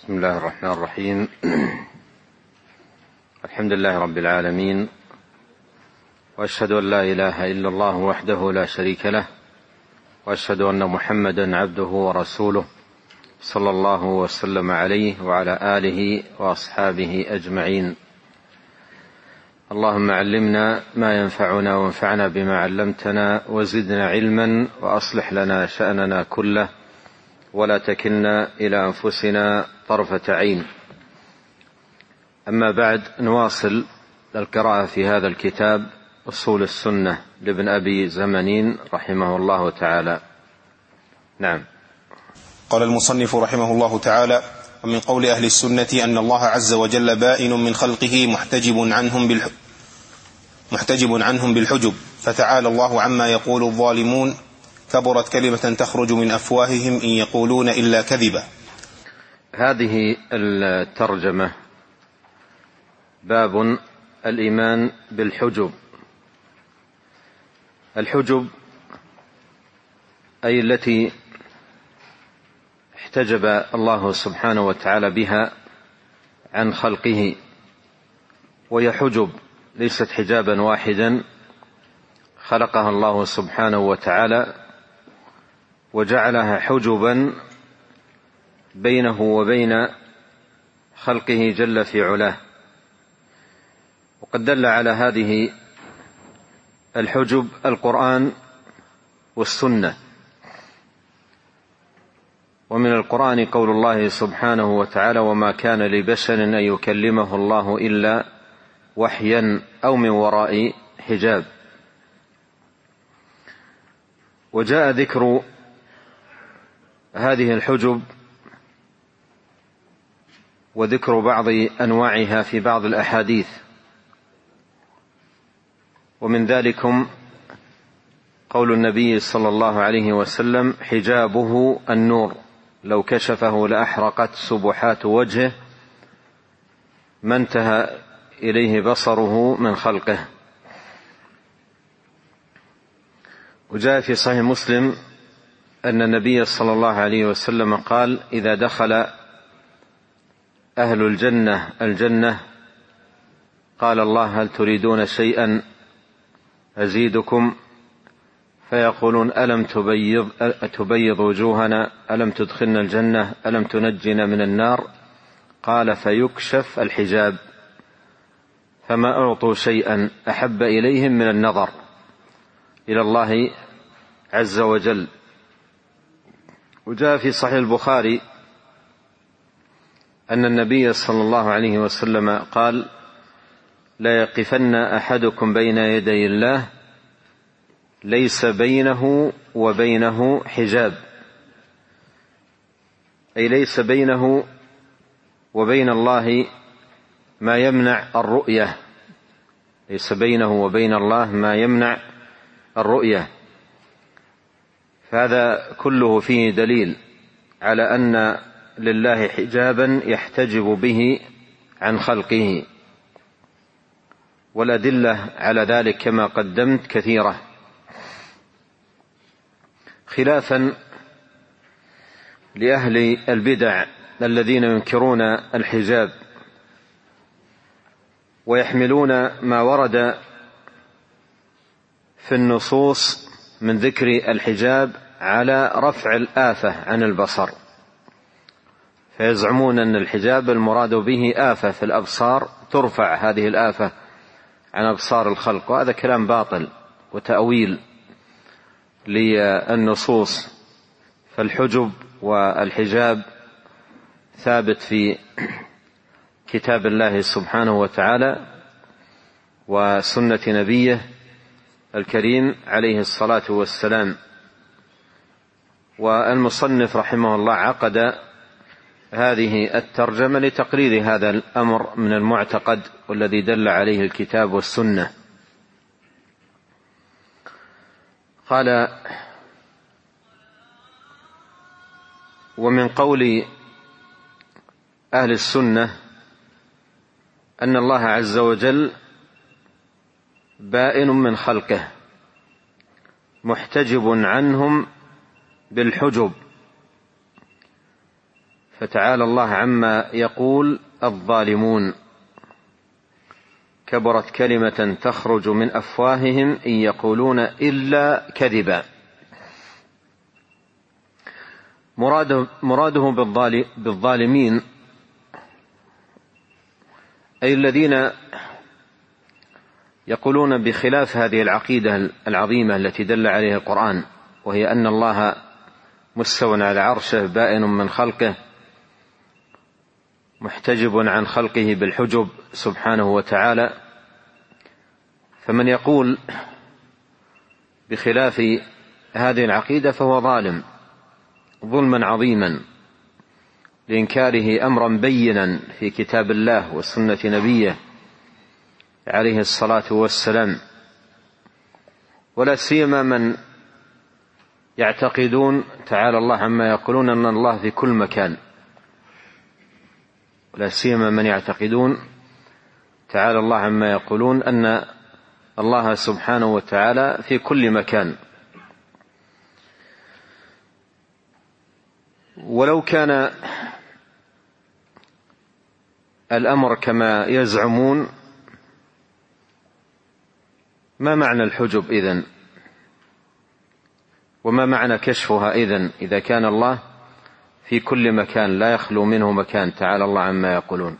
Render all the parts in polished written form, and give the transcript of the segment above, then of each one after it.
بسم الله الرحمن الرحيم. الحمد لله رب العالمين، وأشهد أن لا إله إلا الله وحده لا شريك له، وأشهد أن محمدا عبده ورسوله صلى الله وسلم عليه وعلى آله وأصحابه أجمعين. اللهم علمنا ما ينفعنا وانفعنا بما علمتنا وزدنا علما وأصلح لنا شأننا كله ولا تكلنا إلى أنفسنا طرفة عين. أما بعد، نواصل القراءة في هذا الكتاب أصول السنة لابن أبي زمنين رحمه الله تعالى. نعم. قال المصنف رحمه الله تعالى: ومن قول أهل السنة أن الله عز وجل بائن من خلقه محتجب عنهم بالحجب، فتعالى الله عما يقول الظالمون، كبرت كلمة تخرج من أفواههم إن يقولون إلا كذبا. هذه الترجمة باب الإيمان بالحجب. الحجب أي التي احتجب الله سبحانه وتعالى بها عن خلقه، وهي حجب ليست حجابا واحدا خلقها الله سبحانه وتعالى وجعلها حجبا بينه وبين خلقه جل في علاه. وقد دل على هذه الحجب القرآن والسنة. ومن القرآن قول الله سبحانه وتعالى: وما كان لبشر أن يكلمه الله إلا وحيا أو من وراء حجاب. وجاء ذكر هذه الحجب وذكر بعض أنواعها في بعض الأحاديث، ومن ذلكم قول النبي صلى الله عليه وسلم: حجابه النور، لو كشفه لأحرقت سبحات وجهه ما انتهى إليه بصره من خلقه. وجاء في صحيح مسلم أن النبي صلى الله عليه وسلم قال: إذا دخل أهل الجنة قال الله: هل تريدون شيئا أزيدكم؟ فيقولون: ألم تبيض وجوهنا؟ ألم تدخلنا الجنة؟ ألم تنجنا من النار؟ قال: فيكشف الحجاب، فما أعطوا شيئا أحب إليهم من النظر إلى الله عز وجل. وجاء في صحيح البخاري أن النبي صلى الله عليه وسلم قال: لا يقفن أحدكم بين يدي الله ليس بينه وبينه حجاب، أي ليس بينه وبين الله ما يمنع الرؤية، ليس بينه وبين الله ما يمنع الرؤية. فهذا كله فيه دليل على أن لله حجابا يحتجب به عن خلقه، والأدلة على ذلك كما قدمت كثيرة، خلافا لأهل البدع الذين ينكرون الحجاب ويحملون ما ورد في النصوص من ذكر الحجاب على رفع الآفة عن البصر، فيزعمون أن الحجاب المراد به آفة في الأبصار، ترفع هذه الآفة عن أبصار الخلق، وهذا كلام باطل وتأويل للنصوص. فالحجب والحجاب ثابت في كتاب الله سبحانه وتعالى وسنة نبيه الكريم عليه الصلاة والسلام. والمصنف رحمه الله عقد هذه الترجمة لتقرير هذا الأمر من المعتقد والذي دل عليه الكتاب والسنة. قال: ومن قول أهل السنة أن الله عز وجل بائن من خلقه محتجب عنهم بالحجب، فتعالى الله عما يقول الظالمون. كبرت كلمة تخرج من أفواههم إن يقولون إلا كذبا. مراده بالظالمين أي الذين يقولون بخلاف هذه العقيدة العظيمة التي دل عليها القرآن، وهي أن الله مستو على عرشه بائن من خلقه محتجب عن خلقه بالحجب سبحانه وتعالى. فمن يقول بخلاف هذه العقيدة فهو ظالم ظلما عظيما لإنكاره أمرا بينا في كتاب الله وسنة نبيه عليه الصلاة والسلام، ولا سيما من يعتقدون تعالى الله عما يقولون أن الله في كل مكان، ولا سيما من يعتقدون تعالى الله عما يقولون أن الله سبحانه وتعالى في كل مكان. ولو كان الأمر كما يزعمون ما معنى الحجب إذن؟ وما معنى كشفها إذن إذا كان الله في كل مكان لا يخلو منه مكان تعالى الله عما يقولون؟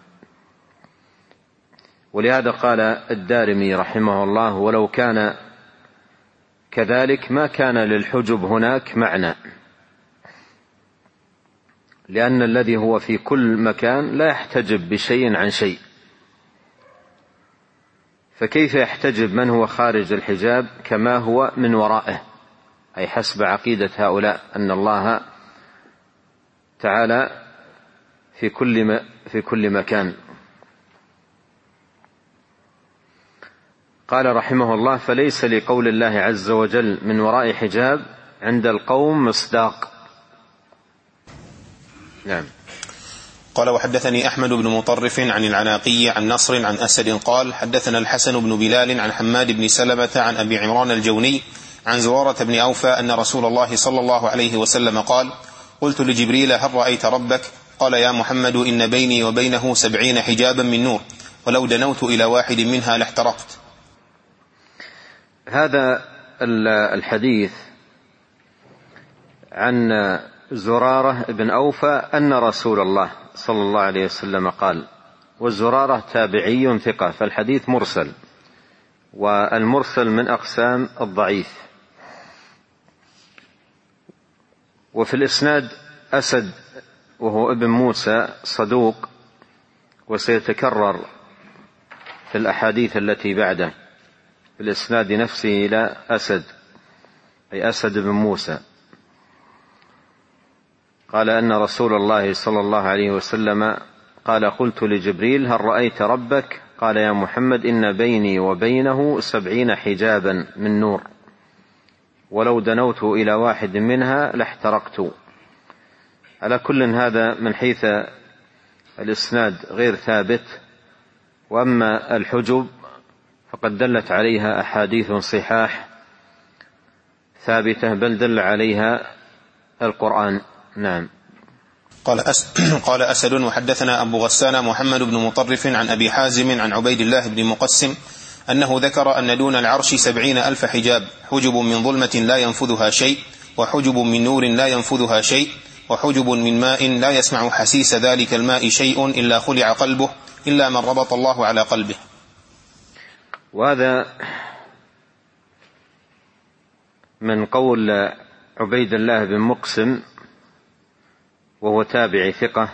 ولهذا قال الدارمي رحمه الله: ولو كان كذلك ما كان للحجب هناك معنى، لأن الذي هو في كل مكان لا يحتجب بشيء عن شيء، فكيف يحتجب من هو خارج الحجاب كما هو من ورائه؟ أي حسب عقيدة هؤلاء أن الله تعالى في كل مكان. قال رحمه الله: فليس لقول الله عز وجل من وراء حجاب عند القوم مصداق. نعم. قال: وحدثني أحمد بن مطرف عن العناقي عن نصر عن أسد قال: حدثنا الحسن بن بلال عن حماد بن سلمة عن أبي عمران الجوني عن زرارة بن أوفى أن رسول الله صلى الله عليه وسلم قال: قلت لجبريل: هل رأيت ربك؟ قال: يا محمد إن بيني وبينه 70 حجابا من نور، ولو دنوت إلى واحد منها لاحترقت. هذا الحديث عن زرارة بن أوفى أن رسول الله صلى الله عليه وسلم قال، والزرارة تابعي ثقة، فالحديث مرسل، والمرسل من أقسام الضعيف. وفي الإسناد أسد وهو ابن موسى صدوق، وسيتكرر في الأحاديث التي بعده في الإسناد نفسه إلى أسد، أي أسد بن موسى، قال أن رسول الله صلى الله عليه وسلم قال: قلت لجبريل: هل رأيت ربك؟ قال: يا محمد إن بيني وبينه 70 حجابا من نور، ولو دنوت إلى واحد منها لاحترقت. على كل هذا من حيث الإسناد غير ثابت، وأما الحجب فقد دلت عليها أحاديث صحاح ثابتة، بل دل عليها القرآن. نعم. قال أسد: وحدثنا أبو غسان محمد بن مطرف عن أبي حازم عن عبيد الله بن مقسم أنه ذكر أن دون العرش 70,000 حجاب، حجب من ظلمة لا ينفذها شيء، وحجب من نور لا ينفذها شيء، وحجب من ماء لا يسمع حسيس ذلك الماء شيء إلا خلع قلبه، إلا من ربط الله على قلبه. وهذا من قول عبيد الله بن مقسم، وهو تابعي ثقة،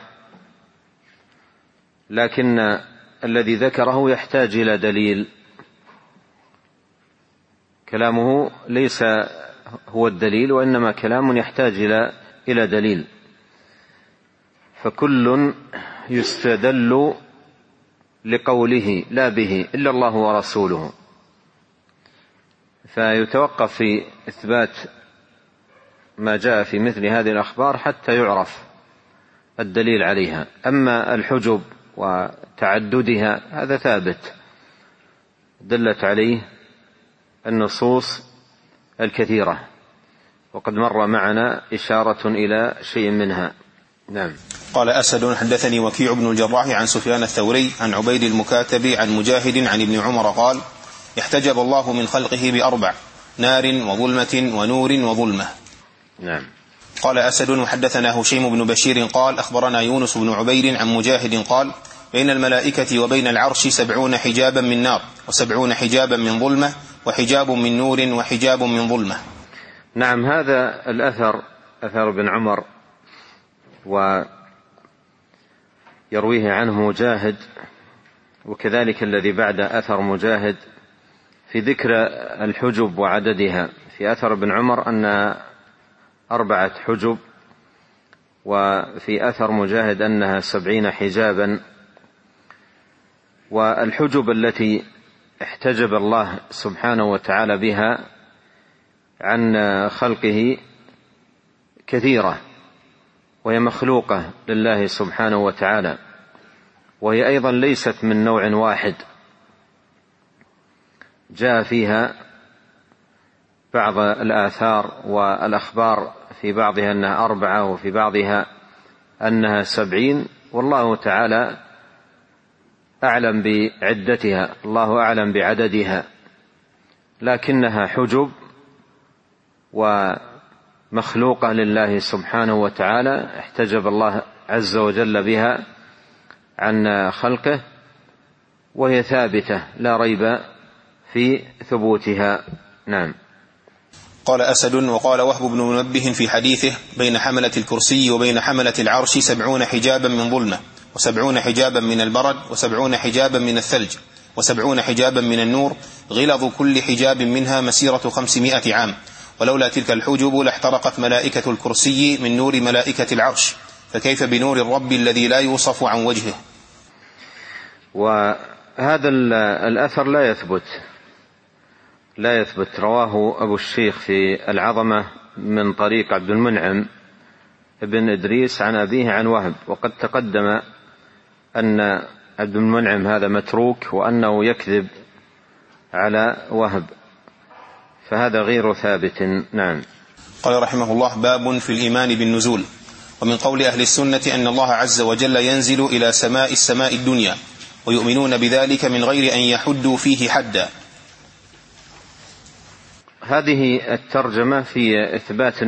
لكن الذي ذكره يحتاج إلى دليل، كلامه ليس هو الدليل، وإنما كلام يحتاج إلى دليل، فكل يستدل لقوله لا به إلا الله ورسوله، فيتوقف في إثبات ما جاء في مثل هذه الأخبار حتى يعرف الدليل عليها. أما الحجب وتعددها هذا ثابت، دلت عليه النصوص الكثيرة، وقد مر معنا إشارة إلى شيء منها. نعم. قال أسد حدثني وكيع بن الجراح عن سفيان الثوري عن عبيد المكاتب عن مجاهد عن ابن عمر قال احتجب الله من خلقه بأربع: نار وظلمة ونور وظلمة. نعم. قال أسد وحدثنا هشيم بن بشير قال أخبرنا يونس بن عبيد عن مجاهد قال بين الملائكة وبين العرش 70 حجابا من نار و70 حجابا من ظلمة وحجاب من نور وحجاب من ظلمة. نعم. هذا الأثر أثر ابن عمر ويرويه عنه مجاهد، وكذلك الذي بعد أثر مجاهد في ذكر الحجب وعددها. في أثر ابن عمر أنها 4 حجب، وفي أثر مجاهد أنها 70 حجابا. والحجب التي احتجب الله سبحانه وتعالى بها عن خلقه كثيرة، وهي مخلوقة لله سبحانه وتعالى، وهي أيضا ليست من نوع واحد. جاء فيها بعض الآثار والأخبار في بعضها أنها 4 وفي بعضها أنها 70، والله تعالى أعلم بعدتها، الله أعلم بعددها، لكنها حجب ومخلوقة لله سبحانه وتعالى احتجب الله عز وجل بها عن خلقه، وهي ثابتة لا ريب في ثبوتها. نعم. قال أسد وقال وهب بن منبه في حديثه بين حملة الكرسي وبين حملة العرش 70 حجابا من ظلمة و70 حجابا من البرد و70 حجابا من الثلج و70 حجابا من النور، غلظ كل حجاب منها مسيرة 500 عام، ولولا تلك الحجب لاحترقت ملائكة الكرسي من نور ملائكة العرش، فكيف بنور الرب الذي لا يوصف عن وجهه. وهذا الأثر لا يثبت. رواه أبو الشيخ في العظمة من طريق عبد المنعم ابن إدريس عن أبيه عن وهب، وقد تقدم أن عبد المنعم هذا متروك وأنه يكذب على وهب، فهذا غير ثابت. نعم. قال رحمه الله باب في الإيمان بالنزول. ومن قول أهل السنة أن الله عز وجل ينزل إلى السماء الدنيا، ويؤمنون بذلك من غير أن يحدوا فيه حدا. هذه الترجمة في إثبات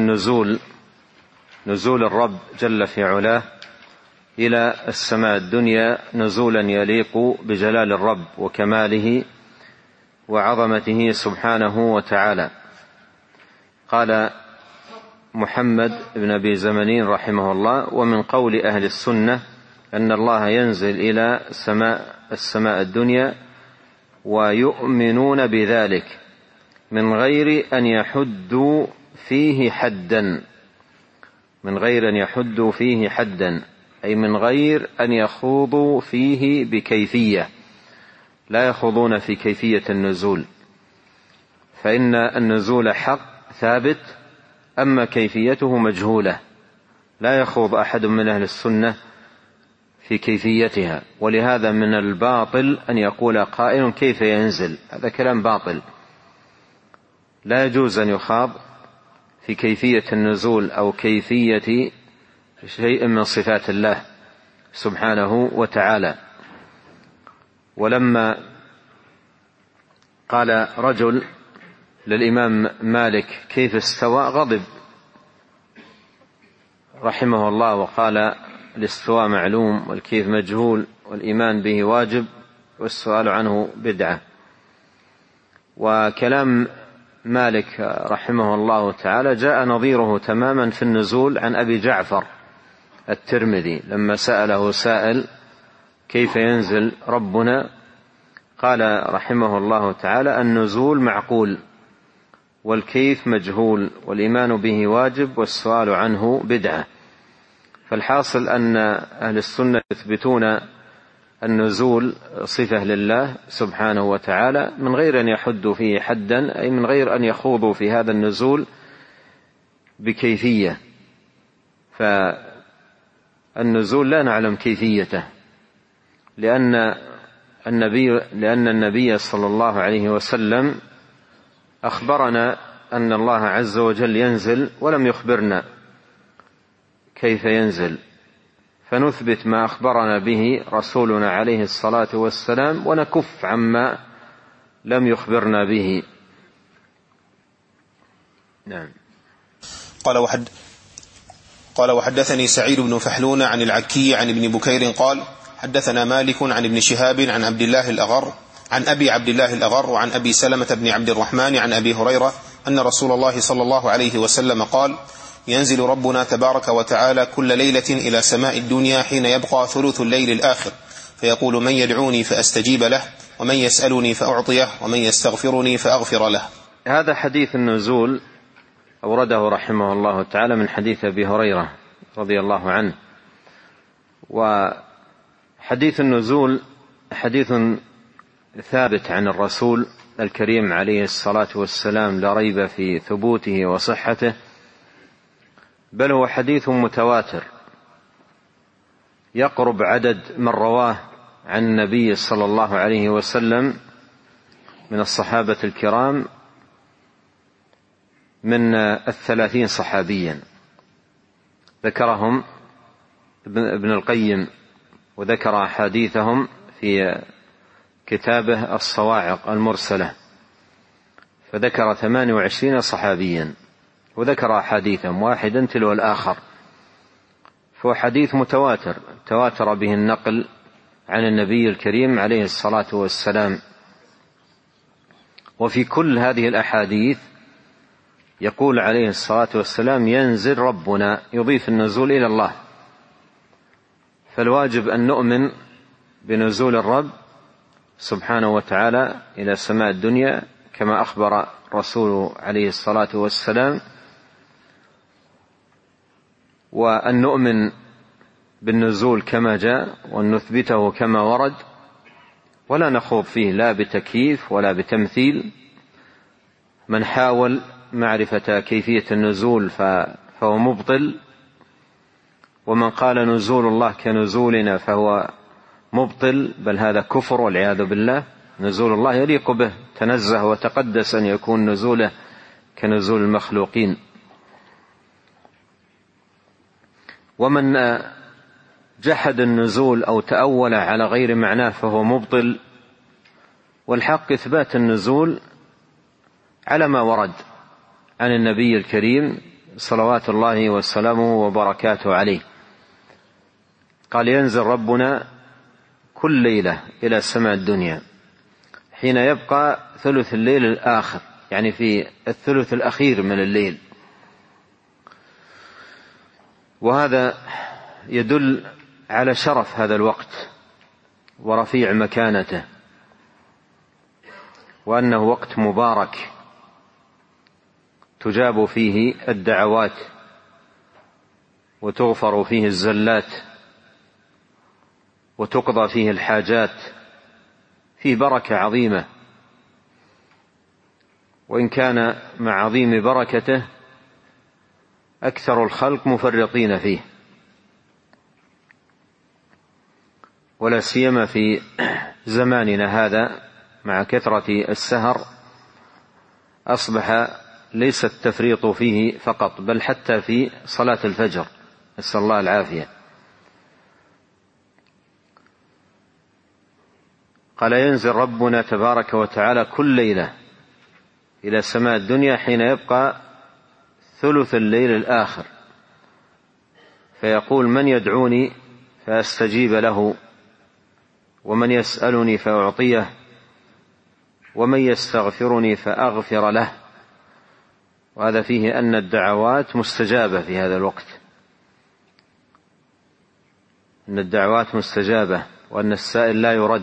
نزول الرب جل في علاه إلى السماء الدنيا نزولا يليق بجلال الرب وكماله وعظمته سبحانه وتعالى. قال محمد بن أبي زمنين رحمه الله ومن قول أهل السنة أن الله ينزل إلى السماء الدنيا ويؤمنون بذلك من غير أن يحدوا فيه حدا، من غير أن يحدوا فيه حدا، أي من غير أن يخوضوا فيه بكيفية، لا يخوضون في كيفية النزول، فإن النزول حق ثابت، أما كيفيته مجهولة، لا يخوض أحد من أهل السنة في كيفيتها. ولهذا من الباطل أن يقول قائل كيف ينزل، هذا كلام باطل، لا يجوز أن يخاض في كيفية النزول أو كيفية شيء من صفات الله سبحانه وتعالى. ولما قال رجل للإمام مالك كيف استوى غضب رحمه الله وقال الاستواء معلوم والكيف مجهول والإيمان به واجب والسؤال عنه بدعة. وكلام مالك رحمه الله تعالى جاء نظيره تماما في النزول عن أبي جعفر الترمذي لما سأله سائل كيف ينزل ربنا، قال رحمه الله تعالى النزول معقول والكيف مجهول والإيمان به واجب والسؤال عنه بدعة. فالحاصل أن أهل السنة يثبتون النزول صفة لله سبحانه وتعالى من غير أن يحدوا فيه حدا، أي من غير أن يخوضوا في هذا النزول بكيفية، فالنزول لا نعلم كيفيته، لأن النبي صلى الله عليه وسلم أخبرنا أن الله عز وجل ينزل ولم يخبرنا كيف ينزل، فنثبت ما أخبرنا به رسولنا عليه الصلاة والسلام ونكف عما لم يخبرنا به. نعم. قال وحدثني سعيد بن فحلون عن العكي عن ابن بكير قال حدثنا مالك عن ابن شهاب عن عبد الله الأغر عن أبي عبد الله الأغر وعن أبي سلمة بن عبد الرحمن عن أبي هريرة أن رسول الله صلى الله عليه وسلم قال ينزل ربنا تبارك وتعالى كل ليلة إلى سماء الدنيا حين يبقى ثلث الليل الآخر فيقول من يدعوني فأستجيب له ومن يسألني فأعطيه ومن يستغفرني فأغفر له. هذا حديث النزول أورده رحمه الله تعالى من حديث أبي هريرة رضي الله عنه. وحديث النزول حديث ثابت عن الرسول الكريم عليه الصلاة والسلام لا ريب في ثبوته وصحته، بل هو حديث متواتر يقرب عدد من رواه عن النبي صلى الله عليه وسلم من الصحابة الكرام من 30 صحابيا ذكرهم ابن القيم وذكر أحاديثهم في كتابه الصواعق المرسلة، فذكر 28 صحابيا وذكر أحاديثهم واحدا تلو الآخر، فهو حديث متواتر تواتر به النقل عن النبي الكريم عليه الصلاة والسلام. وفي كل هذه الأحاديث يقول عليه الصلاة والسلام ينزل ربنا، يضيف النزول إلى الله، فالواجب أن نؤمن بنزول الرب سبحانه وتعالى إلى سماء الدنيا كما أخبر رسوله عليه الصلاة والسلام، وأن نؤمن بالنزول كما جاء وأن نثبته كما ورد، ولا نخوض فيه لا بتكييف ولا بتمثيل. من حاول معرفة كيفية النزول فهو مبطل، ومن قال نزول الله كنزولنا فهو مبطل، بل هذا كفر والعياذ بالله. نزول الله يليق به، تنزه وتقدس أن يكون نزوله كنزول المخلوقين. ومن جحد النزول أو تأول على غير معناه فهو مبطل، والحق إثبات النزول على ما ورد عن النبي الكريم صلوات الله وسلامه وبركاته عليه. قال ينزل ربنا كل ليلة إلى سماء الدنيا حين يبقى ثلث الليل الآخر، يعني في الثلث الأخير من الليل، وهذا يدل على شرف هذا الوقت ورفيع مكانته، وأنه وقت مبارك تجاب فيه الدعوات وتغفر فيه الزلات وتقضى فيه الحاجات، فيه بركة عظيمة، وإن كان مع عظيم بركته أكثر الخلق مفرطين فيه، ولا سيما في زماننا هذا مع كثرة السهر أصبح ليس التفريط فيه فقط، بل حتى في صلاة الفجر، نسأل الله العافية. قال ينزل ربنا تبارك وتعالى كل ليلة إلى سماء الدنيا حين يبقى ثلث الليل الآخر فيقول من يدعوني فأستجيب له ومن يسألني فأعطيه ومن يستغفرني فأغفر له. وهذا فيه أن الدعوات مستجابة في هذا الوقت، أن الدعوات مستجابة، وأن السائل لا يرد،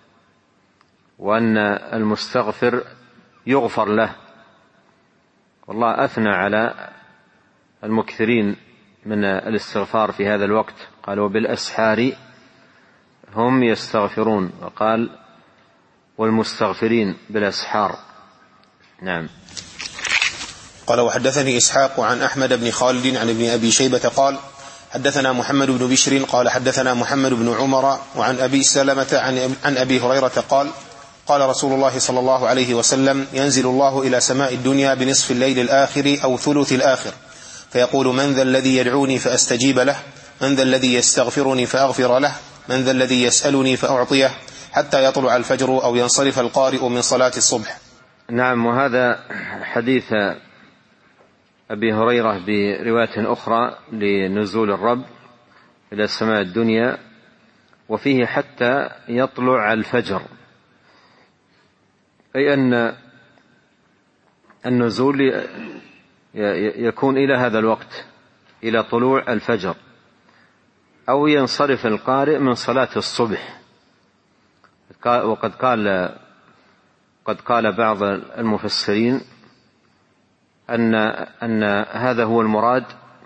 وأن المستغفر يغفر له. والله أثنى على المكثرين من الاستغفار في هذا الوقت، قال وبالأسحار هم يستغفرون، وقال والمستغفرين بالأسحار. نعم. قال وحدثني إسحاق عن أحمد بن خالد عن ابن أبي شيبة قال حدثنا محمد بن بشر قال حدثنا محمد بن عمر وعن أبي سلمة عن أبي هريرة قال قال رسول الله صلى الله عليه وسلم ينزل الله إلى سماء الدنيا بنصف الليل الآخر أو ثلث الآخر فيقول من ذا الذي يدعوني فأستجيب له من ذا الذي يستغفرني فأغفر له من ذا الذي يسألني فأعطيه حتى يطلع الفجر أو ينصرف القارئ من صلاة الصبح. نعم. وهذا حديث أبي هريرة برواية أخرى لنزول الرب إلى السماء الدنيا، وفيه حتى يطلع الفجر، أي أن النزول يكون إلى هذا الوقت، إلى طلوع الفجر، أو ينصرف القارئ من صلاة الصبح. وقد قال بعض المفسرين أن هذا هو المراد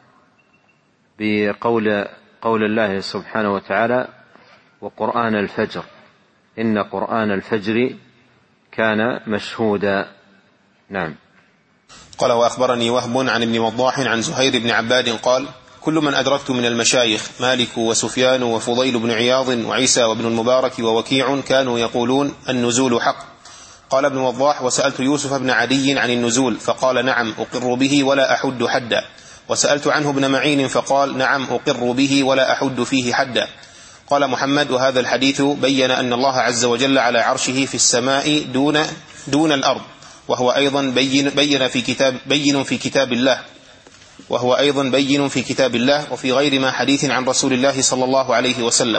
بقول الله سبحانه وتعالى: وقرآن الفجر إن قرآن الفجر كان مشهودا. نعم. قال: وأخبرني وهب عن ابن وضاح عن زهير بن عباد قال: كل من أدركت من المشايخ مالك وسفيان وفضيل بن عياض وعيسى وابن المبارك ووكيع كانوا يقولون النزول حق. قال ابن وضاح: وسألت يوسف بن عدي عن النزول فقال: نعم أقر به ولا أحد حدا. وسألت عنه ابن معين فقال: نعم أقر به ولا أحد فيه حدا. قال محمد: وهذا الحديث بين أن الله عز وجل على عرشه في السماء دون الأرض، وهو أيضا بين في كتاب الله وفي غير ما حديث عن رسول الله صلى الله عليه وسلم.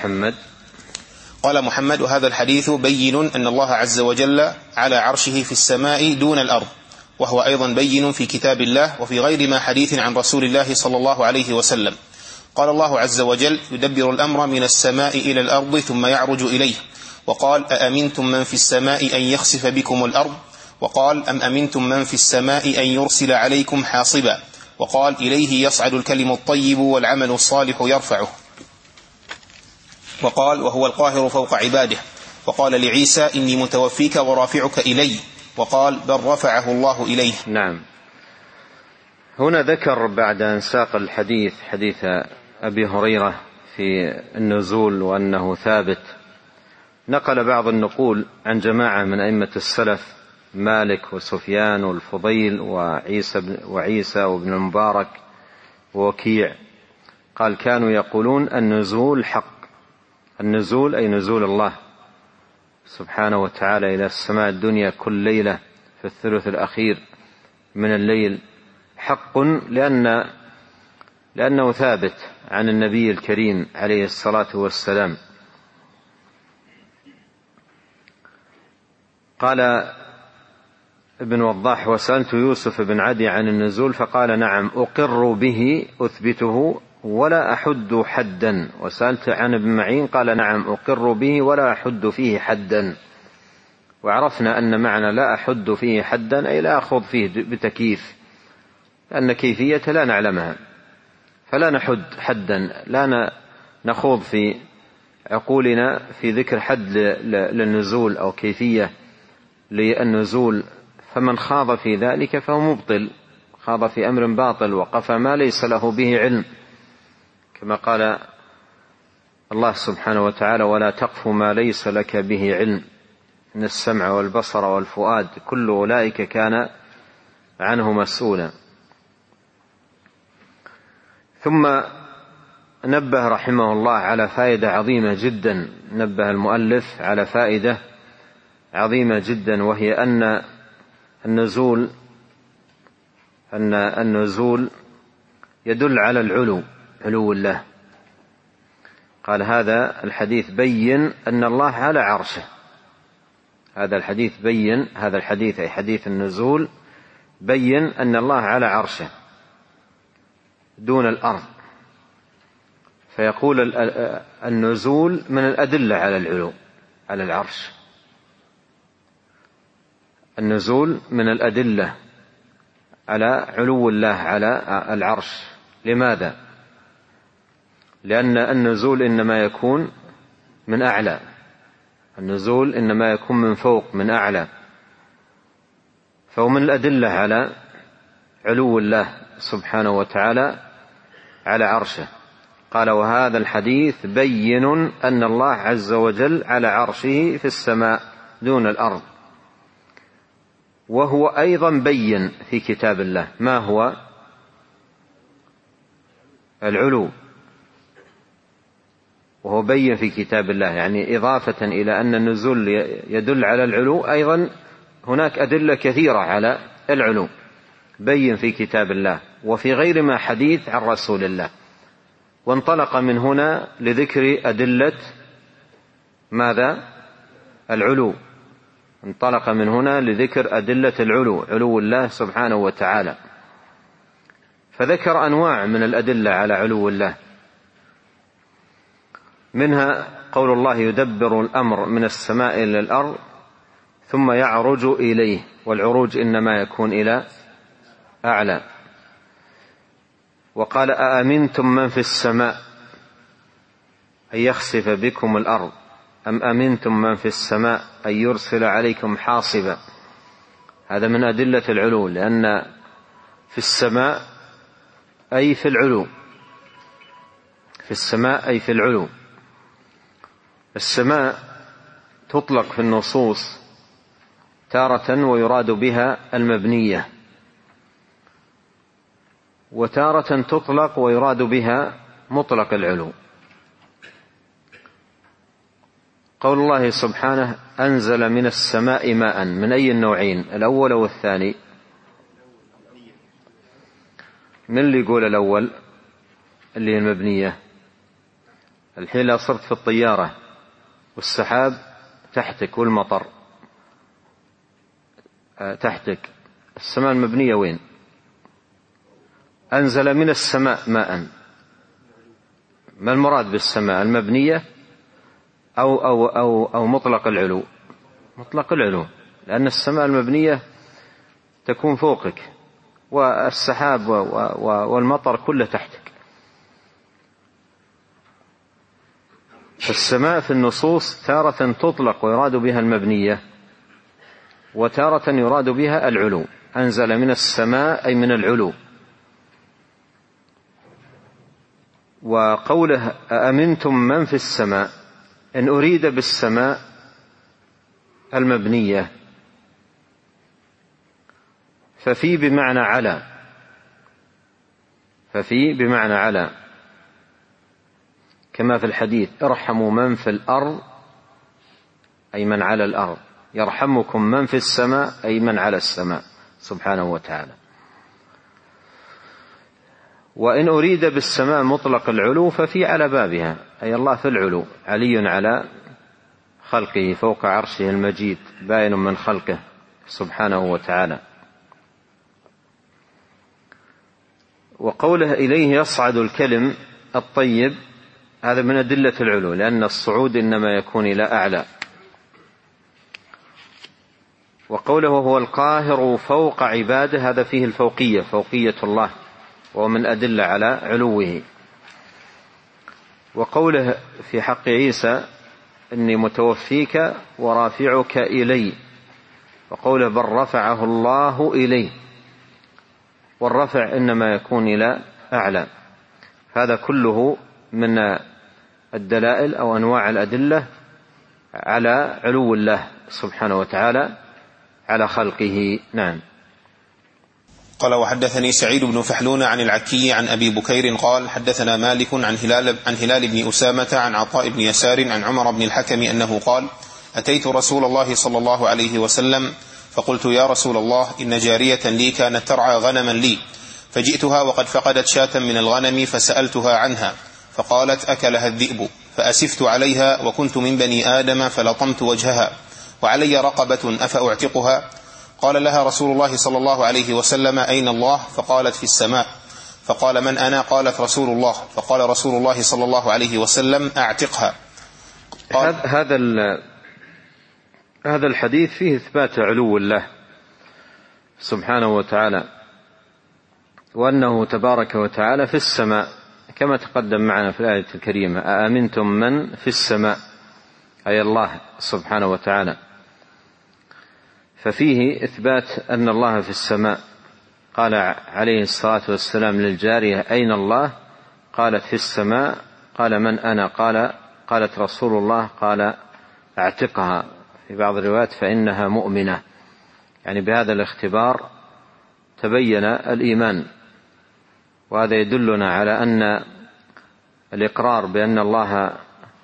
قال محمد: وهذا الحديث بين أن الله عز وجل على عرشه في السماء دون الأرض، وهو أيضا بين في كتاب الله وفي غير ما حديث عن رسول الله صلى الله عليه وسلم. قال الله عز وجل: يدبر الأمر من السماء إلى الأرض ثم يعرج إليه. وقال: أأمنتم من في السماء أن يخسف بكم الأرض. وقال: أم أمنتم من في السماء أن يرسل عليكم حاصبا. وقال: إليه يصعد الكلم الطيب والعمل الصالح يرفعه. وقال: وهو القاهر فوق عباده. وقال لعيسى: إني متوفيك ورافعك إلي. وقال: بل رفعه الله إليه. نعم. هنا ذكر بعد أن ساق الحديث حديث أبي هريرة في النزول وأنه ثابت، نقل بعض النقول عن جماعة من أئمة السلف: مالك وسفيان والفضيل وعيسى وابن المبارك ووكيع، قال: كانوا يقولون النزول حق. النزول أي نزول الله سبحانه وتعالى إلى السماء الدنيا كل ليلة في الثلث الأخير من الليل حق، لأنه ثابت عن النبي الكريم عليه الصلاة والسلام. قال ابن وضاح: وسألت يوسف بن عدي عن النزول فقال: نعم أقر به أثبته ولا أحد حدا. وسألت عن ابن معين قال: نعم أقر به ولا أحد فيه حدا. وعرفنا أن معنى لا أحد فيه حدا أي لا أخذ فيه بتكييف، لأن كيفية لا نعلمها، فلا نحد حدا، لا نخوض في عقولنا في ذكر حد للنزول أو كيفية للنزول. فمن خاض في ذلك فهو مبطل، خاض في أمر باطل وقف ما ليس له به علم، كما قال الله سبحانه وتعالى: ولا تقف ما ليس لك به علم إن السمع والبصر والفؤاد كل أولئك كان عنه مسؤولا. ثم نبه رحمه الله على فائدة عظيمة جدا، نبه المؤلف على فائدة عظيمة جدا، وهي أن النزول يدل على علو الله. قال: هذا الحديث بين أن الله على عرشه. هذا الحديث أي حديث النزول بين أن الله على عرشه دون الأرض. فيقول النزول من الأدلة على العلو على العرش. النزول من الأدلة على علو الله على العرش. لماذا؟ لأن النزول إنما يكون من أعلى، النزول إنما يكون من فوق من أعلى، فهو من الأدلة على علو الله سبحانه وتعالى على عرشه. قال: وهذا الحديث بين أن الله عز وجل على عرشه في السماء دون الأرض، وهو أيضا بين في كتاب الله. ما هو العلو؟ وهو بين في كتاب الله، يعني إضافة إلى أن النزول يدل على العلو، أيضا هناك أدلة كثيرة على العلو بين في كتاب الله وفي غير ما حديث عن رسول الله. وانطلق من هنا لذكر أدلة ماذا؟ العلو. انطلق من هنا لذكر أدلة العلو، علو الله سبحانه وتعالى، فذكر أنواع من الأدلة على علو الله، منها قول الله: يدبر الأمر من السماء إلى الأرض ثم يعرج إليه، والعروج إنما يكون إلى أعلى. وقال: أأمنتم من في السماء أن يخسف بكم الأرض أم أمنتم من في السماء أن يرسل عليكم حاصبا. هذا من أدلة العلو، لأن في السماء أي في العلو، في السماء أي في العلو. السماء تطلق في النصوص تارة ويراد بها المبنية، وتارة تطلق ويراد بها مطلق العلو. قول الله سبحانه: أنزل من السماء ماء، من أي النوعين؟ الأول والثاني؟ من اللي يقول الأول اللي هي المبنية؟ الحين لا صرت في الطيارة والسحاب تحتك والمطر تحتك، السماء المبنية وين؟ أنزل من السماء ماء، ما المراد بالسماء؟ المبنية أو مطلق العلو؟ مطلق العلو، لأن السماء المبنية تكون فوقك، والسحاب والمطر كله تحتك. فالسماء في النصوص تارة تطلق ويراد بها المبنية، وتارة يراد بها العلو. أنزل من السماء أي من العلو. وقوله: أأمنتم من في السماء، إن أريد بالسماء المبنية ففي بمعنى على، ففي بمعنى على، كما في الحديث: ارحموا من في الأرض أي من على الأرض، يرحمكم من في السماء أي من على السماء سبحانه وتعالى. وإن أريد بالسماء مطلق العلو ففي على بابها، أي الله في العلو، علي على خلقه فوق عرشه المجيد، باين من خلقه سبحانه وتعالى. وقوله: إليه يصعد الكلم الطيب، هذا من أدلة العلو، لأن الصعود إنما يكون إلى أعلى. وقوله: هو القاهر فوق عباده، هذا فيه الفوقية، فوقية الله، ومن أدلة على علوه. وقوله في حق عيسى: إني متوفيك ورافعك إلي، وقوله: بل رفعه الله إليه، والرفع إنما يكون إلى أعلى. هذا كله من الدلائل أو أنواع الأدلة على علو الله سبحانه وتعالى على خلقه. نعم. قال: وحدثني سعيد بن فحلون عن العكي عن أبي بكير قال: حدثنا مالك عن هلال بن أسامة عن عطاء بن يسار عن عمر بن الحكم أنه قال: أتيت رسول الله صلى الله عليه وسلم فقلت: يا رسول الله، إن جارية لي كانت ترعى غنما لي، فجئتها وقد فقدت شاة من الغنم فسألتها عنها، فقالت: أكلها الذئب، فأسفت عليها، وكنت من بني آدم فلطمت وجهها، وعلي رقبة أفأعتقها؟ قال لها رسول الله صلى الله عليه وسلم: أين الله؟ فقالت: في السماء. فقال: من أنا؟ قالت: رسول الله. فقال رسول الله صلى الله عليه وسلم: أعتقها. هذا الحديث فيه إثبات علو الله سبحانه وتعالى، وأنه تبارك وتعالى في السماء، كما تقدم معنا في الآية الكريمة: أأمنتم من في السماء، أي الله سبحانه وتعالى. ففيه إثبات أن الله في السماء. قال عليه الصلاة والسلام للجارية: أين الله؟ قالت: في السماء. قال: من أنا؟ قالت: رسول الله. قال: أعتقها. في بعض الروايات: فإنها مؤمنة. يعني بهذا الاختبار تبين الإيمان، وهذا يدلنا على أن الإقرار بأن الله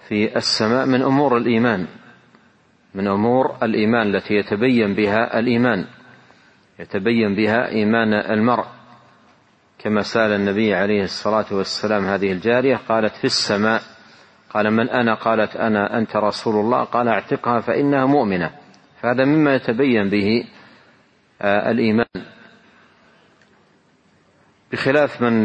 في السماء من أمور الإيمان، من أمور الإيمان التي يتبين بها الإيمان، يتبين بها إيمان المرء، كما سأل النبي عليه الصلاة والسلام هذه الجارية قالت في السماء، قال من أنا؟ قالت أنا أنت رسول الله، قال اعتقها فإنها مؤمنة. فهذا مما يتبين به الإيمان، بخلاف من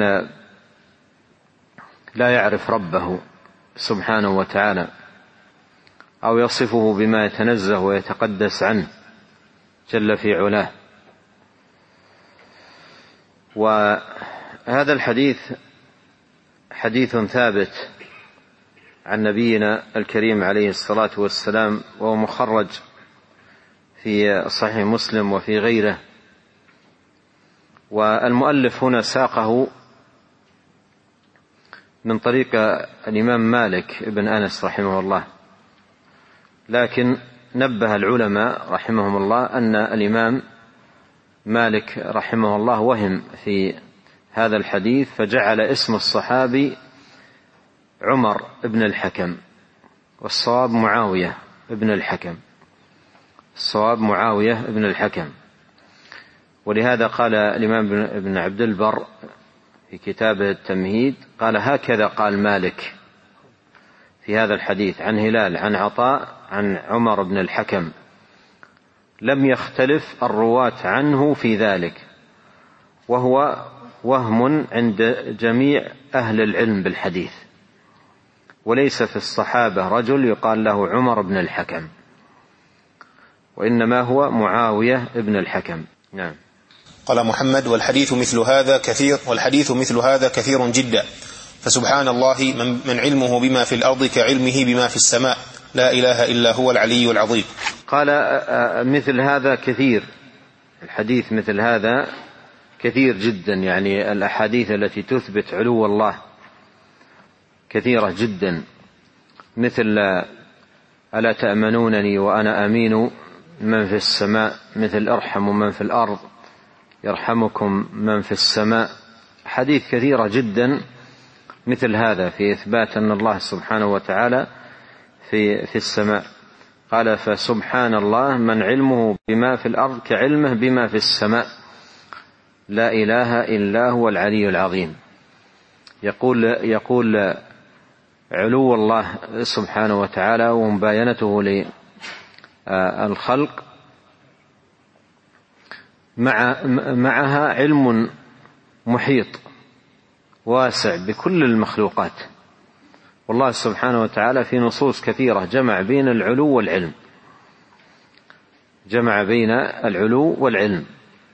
لا يعرف ربه سبحانه وتعالى أو يصفه بما يتنزه ويتقدس عنه جل في علاه. وهذا الحديث حديث ثابت عن نبينا الكريم عليه الصلاة والسلام، وهو مخرج في صحيح مسلم وفي غيره. والمؤلف هنا ساقه من طريق الإمام مالك بن أنس رحمه الله، لكن نبه العلماء رحمهم الله أن الإمام مالك رحمه الله وهم في هذا الحديث، فجعل اسم الصحابي عمر بن الحكم، والصواب معاوية بن الحكم، الصواب معاوية بن الحكم. ولهذا قال الإمام ابن عبد البر في كتابه التمهيد قال هكذا قال مالك في هذا الحديث عن هلال عن عطاء عن عمر بن الحكم، لم يختلف الرواة عنه في ذلك، وهو وهم عند جميع أهل العلم بالحديث، وليس في الصحابة رجل يقال له عمر بن الحكم، وإنما هو معاوية بن الحكم. نعم. قال محمد: والحديث مثل هذا كثير جدا، فسبحان الله من علمه بما في الأرض كعلمه بما في السماء، لا إله إلا هو العلي العظيم. قال مثل هذا كثير، الحديث مثل هذا كثير جدا، يعني الأحاديث التي تثبت علو الله كثيرة جدا، مثل ألا تأمنونني وأنا أمين من في السماء، مثل ارحموا من في الأرض يرحمكم من في السماء. حديث كثيرة جدا مثل هذا في إثبات أن الله سبحانه وتعالى في السماء. قال فسبحان الله من علمه بما في الأرض كعلمه بما في السماء، لا إله إلا هو العلي العظيم. يقول علو الله سبحانه وتعالى ومباينته للخلق معها علم محيط واسع بكل المخلوقات، والله سبحانه وتعالى في نصوص كثيرة جمع بين العلو والعلم، جمع بين العلو والعلم.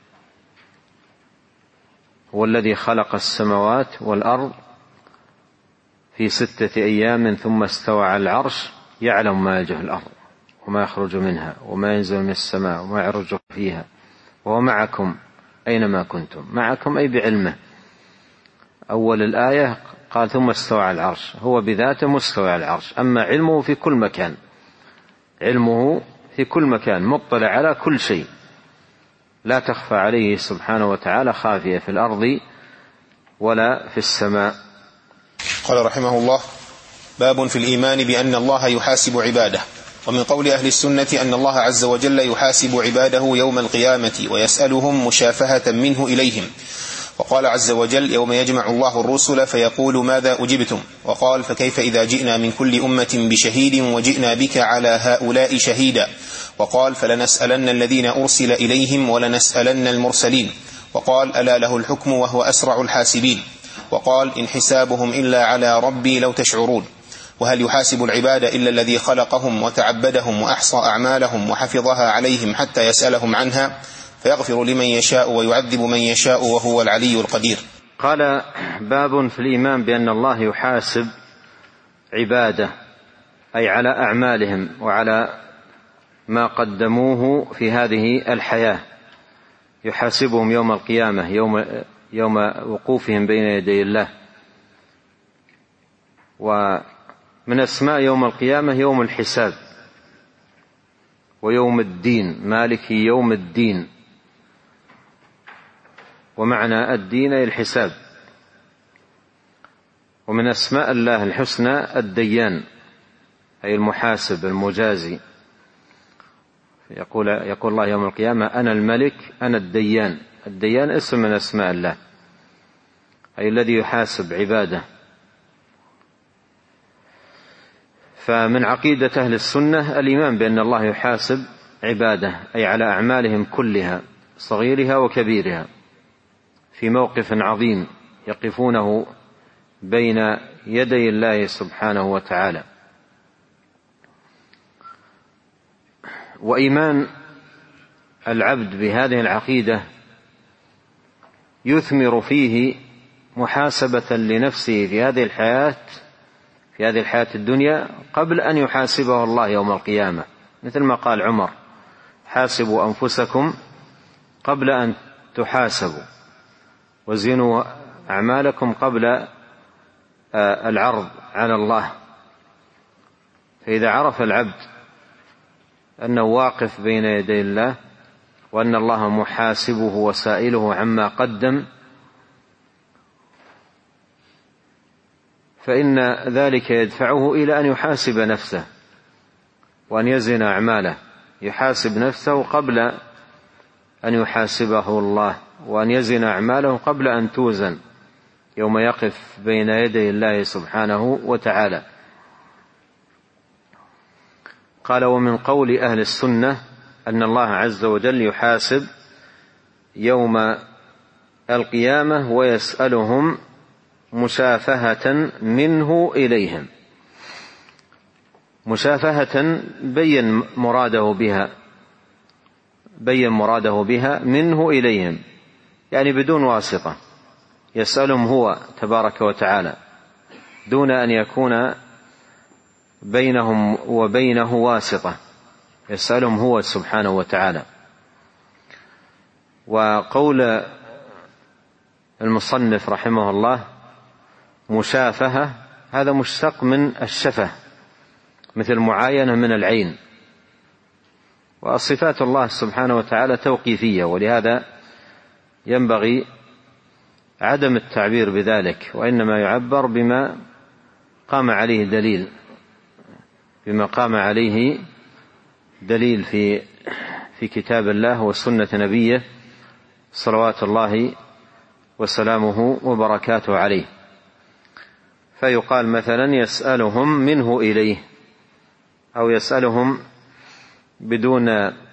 هو الذي خلق السماوات والأرض في 6 أيام ثم استوى على العرش، يعلم ما يلج الأرض وما يخرج منها وما ينزل من السماء وما يعرج فيها وهو معكم أينما كنتم. معكم أي بعلمه. أول الآية قال ثم استوى على العرش، هو بذاته مستوى على العرش، أما علمه في كل مكان، علمه في كل مكان، مطلع على كل شيء، لا تخفى عليه سبحانه وتعالى خافية في الأرض ولا في السماء. قال رحمه الله: باب في الإيمان بأن الله يحاسب عباده. ومن قول أهل السنة أن الله عز وجل يحاسب عباده يوم القيامة ويسألهم مشافهة منه إليهم. وقال عز وجل: يوم يجمع الله الرسل فيقول ماذا أجبتم؟ وقال: فكيف إذا جئنا من كل أمة بشهيد وجئنا بك على هؤلاء شهيدا. وقال: فلنسألن الذين أرسل إليهم ولنسألن المرسلين. وقال: ألا له الحكم وهو أسرع الحاسبين. وقال: إن حسابهم إلا على ربي لو تشعرون. وهل يحاسب العباد إلا الذي خلقهم وتعبدهم وأحصى أعمالهم وحفظها عليهم حتى يسألهم عنها، فيغفر لمن يشاء ويعذب من يشاء وهو العلي القدير. قال: باب في الإيمان بأن الله يحاسب عباده، أي على أعمالهم وعلى ما قدموه في هذه الحياة، يحاسبهم يوم القيامة، يوم وقوفهم بين يدي الله. ومن أسماء يوم القيامة يوم الحساب ويوم الدين، مالك يوم الدين، ومعنى الدين الحساب. ومن أسماء الله الحسنى الديان، أي المحاسب المجازي. يقول الله يوم القيامة: أنا الملك أنا الديان. الديان اسم من أسماء الله، أي الذي يحاسب عباده. فمن عقيدة أهل السنة الإيمان بأن الله يحاسب عباده، أي على أعمالهم كلها صغيرها وكبيرها، في موقف عظيم يقفونه بين يدي الله سبحانه وتعالى. وإيمان العبد بهذه العقيدة يثمر فيه محاسبة لنفسه في هذه الحياة الدنيا قبل أن يحاسبه الله يوم القيامة، مثل ما قال عمر: حاسبوا أنفسكم قبل أن تحاسبوا، وزنوا أعمالكم قبل العرض على الله. فإذا عرف العبد أنه واقف بين يدي الله، وأن الله محاسبه وسائله عما قدم، فإن ذلك يدفعه إلى أن يحاسب نفسه وأن يزن أعماله، يحاسب نفسه قبل أن يحاسبه الله، وأن يزن أعماله قبل أن توزن يوم يقف بين يدي الله سبحانه وتعالى. قال: ومن قول أهل السنة أن الله عز وجل يحاسب يوم القيامة ويسألهم مشافهة منه إليهم. مشافهة بين مراده بها منه إليهم، يعني بدون واسطة، يسألهم هو تبارك وتعالى دون أن يكون بينهم وبينه واسطة، يسألهم هو سبحانه وتعالى. وقول المصنف رحمه الله مشافهة، هذا مشتق من الشفة، مثل معاينة من العين. وصفات الله سبحانه وتعالى توقيفية، ولهذا ينبغي عدم التعبير بذلك، وإنما يعبر بما قام عليه دليل في كتاب الله وسنة نبيه صلوات الله وسلامه وبركاته عليه. فيقال مثلا: يسألهم منه إليه، أو يسألهم بدون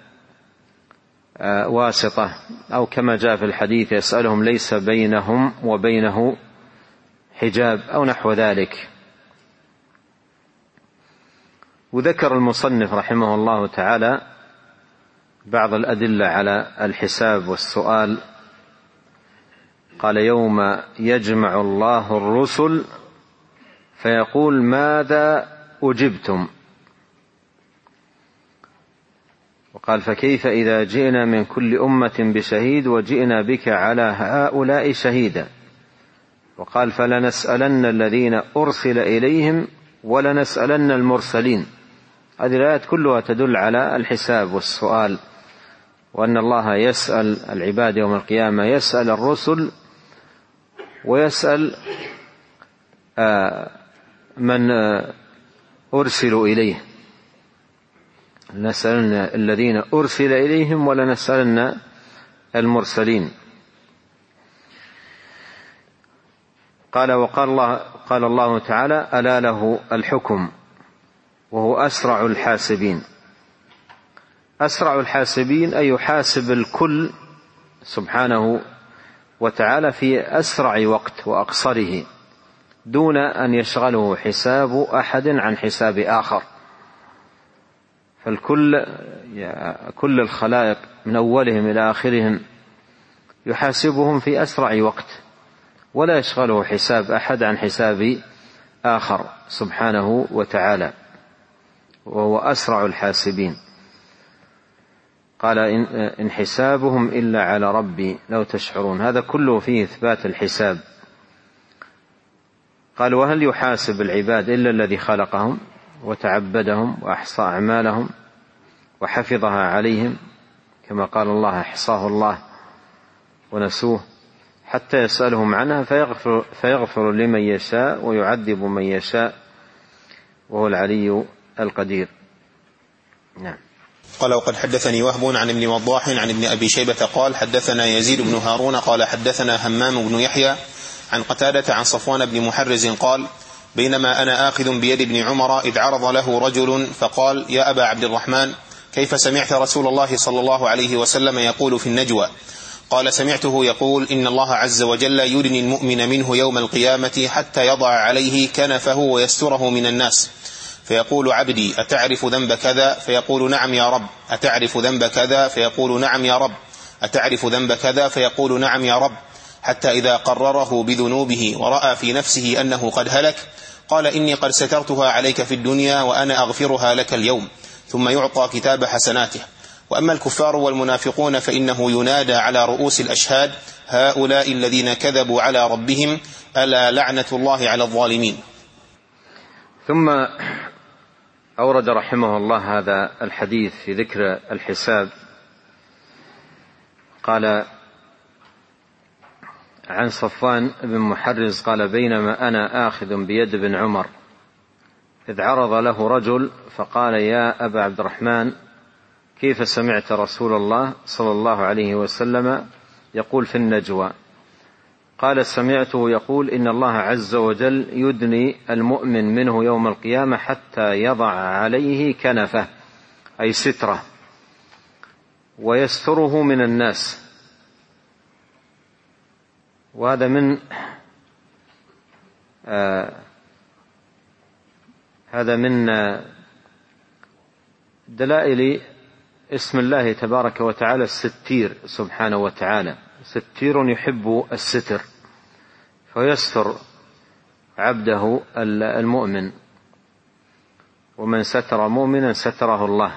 واسطة، أو كما جاء في الحديث: يسألهم ليس بينهم وبينه حجاب، أو نحو ذلك. وذكر المصنف رحمه الله تعالى بعض الأدلة على الحساب والسؤال. قال: يوم يجمع الله الرسل فيقول: ماذا أجبتم؟ وقال: فكيف إذا جئنا من كل أمة بشهيد وجئنا بك على هؤلاء شهيدا؟ وقال: فلنسألن الذين أرسل إليهم ولنسألن المرسلين. هذه الآيات كلها تدل على الحساب والسؤال، وأن الله يسأل العباد يوم القيامة، يسأل الرسل ويسأل من أرسلوا إليه. نسألن الذين أرسل إليهم ولنسألن المرسلين. قال الله تعالى: ألا له الحكم وهو أسرع الحاسبين. أسرع الحاسبين أي يحاسب الكل سبحانه وتعالى في أسرع وقت وأقصره، دون أن يشغله حساب أحد عن حساب آخر. كل الخلائق من أولهم إلى آخرهم يحاسبهم في أسرع وقت، ولا يشغله حساب أحد عن حساب آخر سبحانه وتعالى، وهو أسرع الحاسبين. قال: إن حسابهم إلا على ربي لو تشعرون. هذا كله فيه إثبات الحساب. قال: وهل يحاسب العباد إلا الذي خلقهم وتعبدهم وأحصى أعمالهم وحفظها عليهم، كما قال الله: أحصاه الله ونسوه، حتى يسألهم عنها فيغفر لمن يشاء ويعذب من يشاء وهو العلي القدير. نعم. قال وقد حدثني وهب عن ابن وضاح عن ابن أبي شيبة قال حدثنا يزيد بن هارون قال حدثنا همام بن يحيى عن قتادة عن صفوان بن محرز قال بينما أنا آخذ بيد ابن عمر إذ عرض له رجل فقال يا أبا عبد الرحمن كيف سمعت رسول الله صلى الله عليه وسلم يقول في النجوى؟ قال سمعته يقول إن الله عز وجل يدني المؤمن منه يوم القيامة حتى يضع عليه كنفه ويستره من الناس فيقول عبدي أتعرف ذنب كذا؟ فيقول نعم يا رب. أتعرف ذنب كذا؟ فيقول نعم يا رب. أتعرف ذنب كذا؟ فيقول نعم يا رب. حتى إذا قرره بذنوبه ورأى في نفسه أنه قد هلك قال إني قد سترتها عليك في الدنيا وأنا أغفرها لك اليوم، ثم يعطى كتاب حسناته. وأما الكفار والمنافقون فإنه ينادى على رؤوس الأشهاد هؤلاء الذين كذبوا على ربهم ألا لعنة الله على الظالمين. ثم أورد رحمه الله هذا الحديث في ذكر الحساب. قال عن صفوان بن محرز قال بينما أنا آخذ بيد بن عمر إذ عرض له رجل فقال يا أبا عبد الرحمن كيف سمعت رسول الله صلى الله عليه وسلم يقول في النجوى؟ قال سمعته يقول إن الله عز وجل يدني المؤمن منه يوم القيامة حتى يضع عليه كنفه أي ستره ويستره من الناس. وهذا من دلائل اسم الله تبارك وتعالى الستير سبحانه وتعالى. ستير يحب الستر فيستر عبده المؤمن، ومن ستر مؤمنا ستره الله.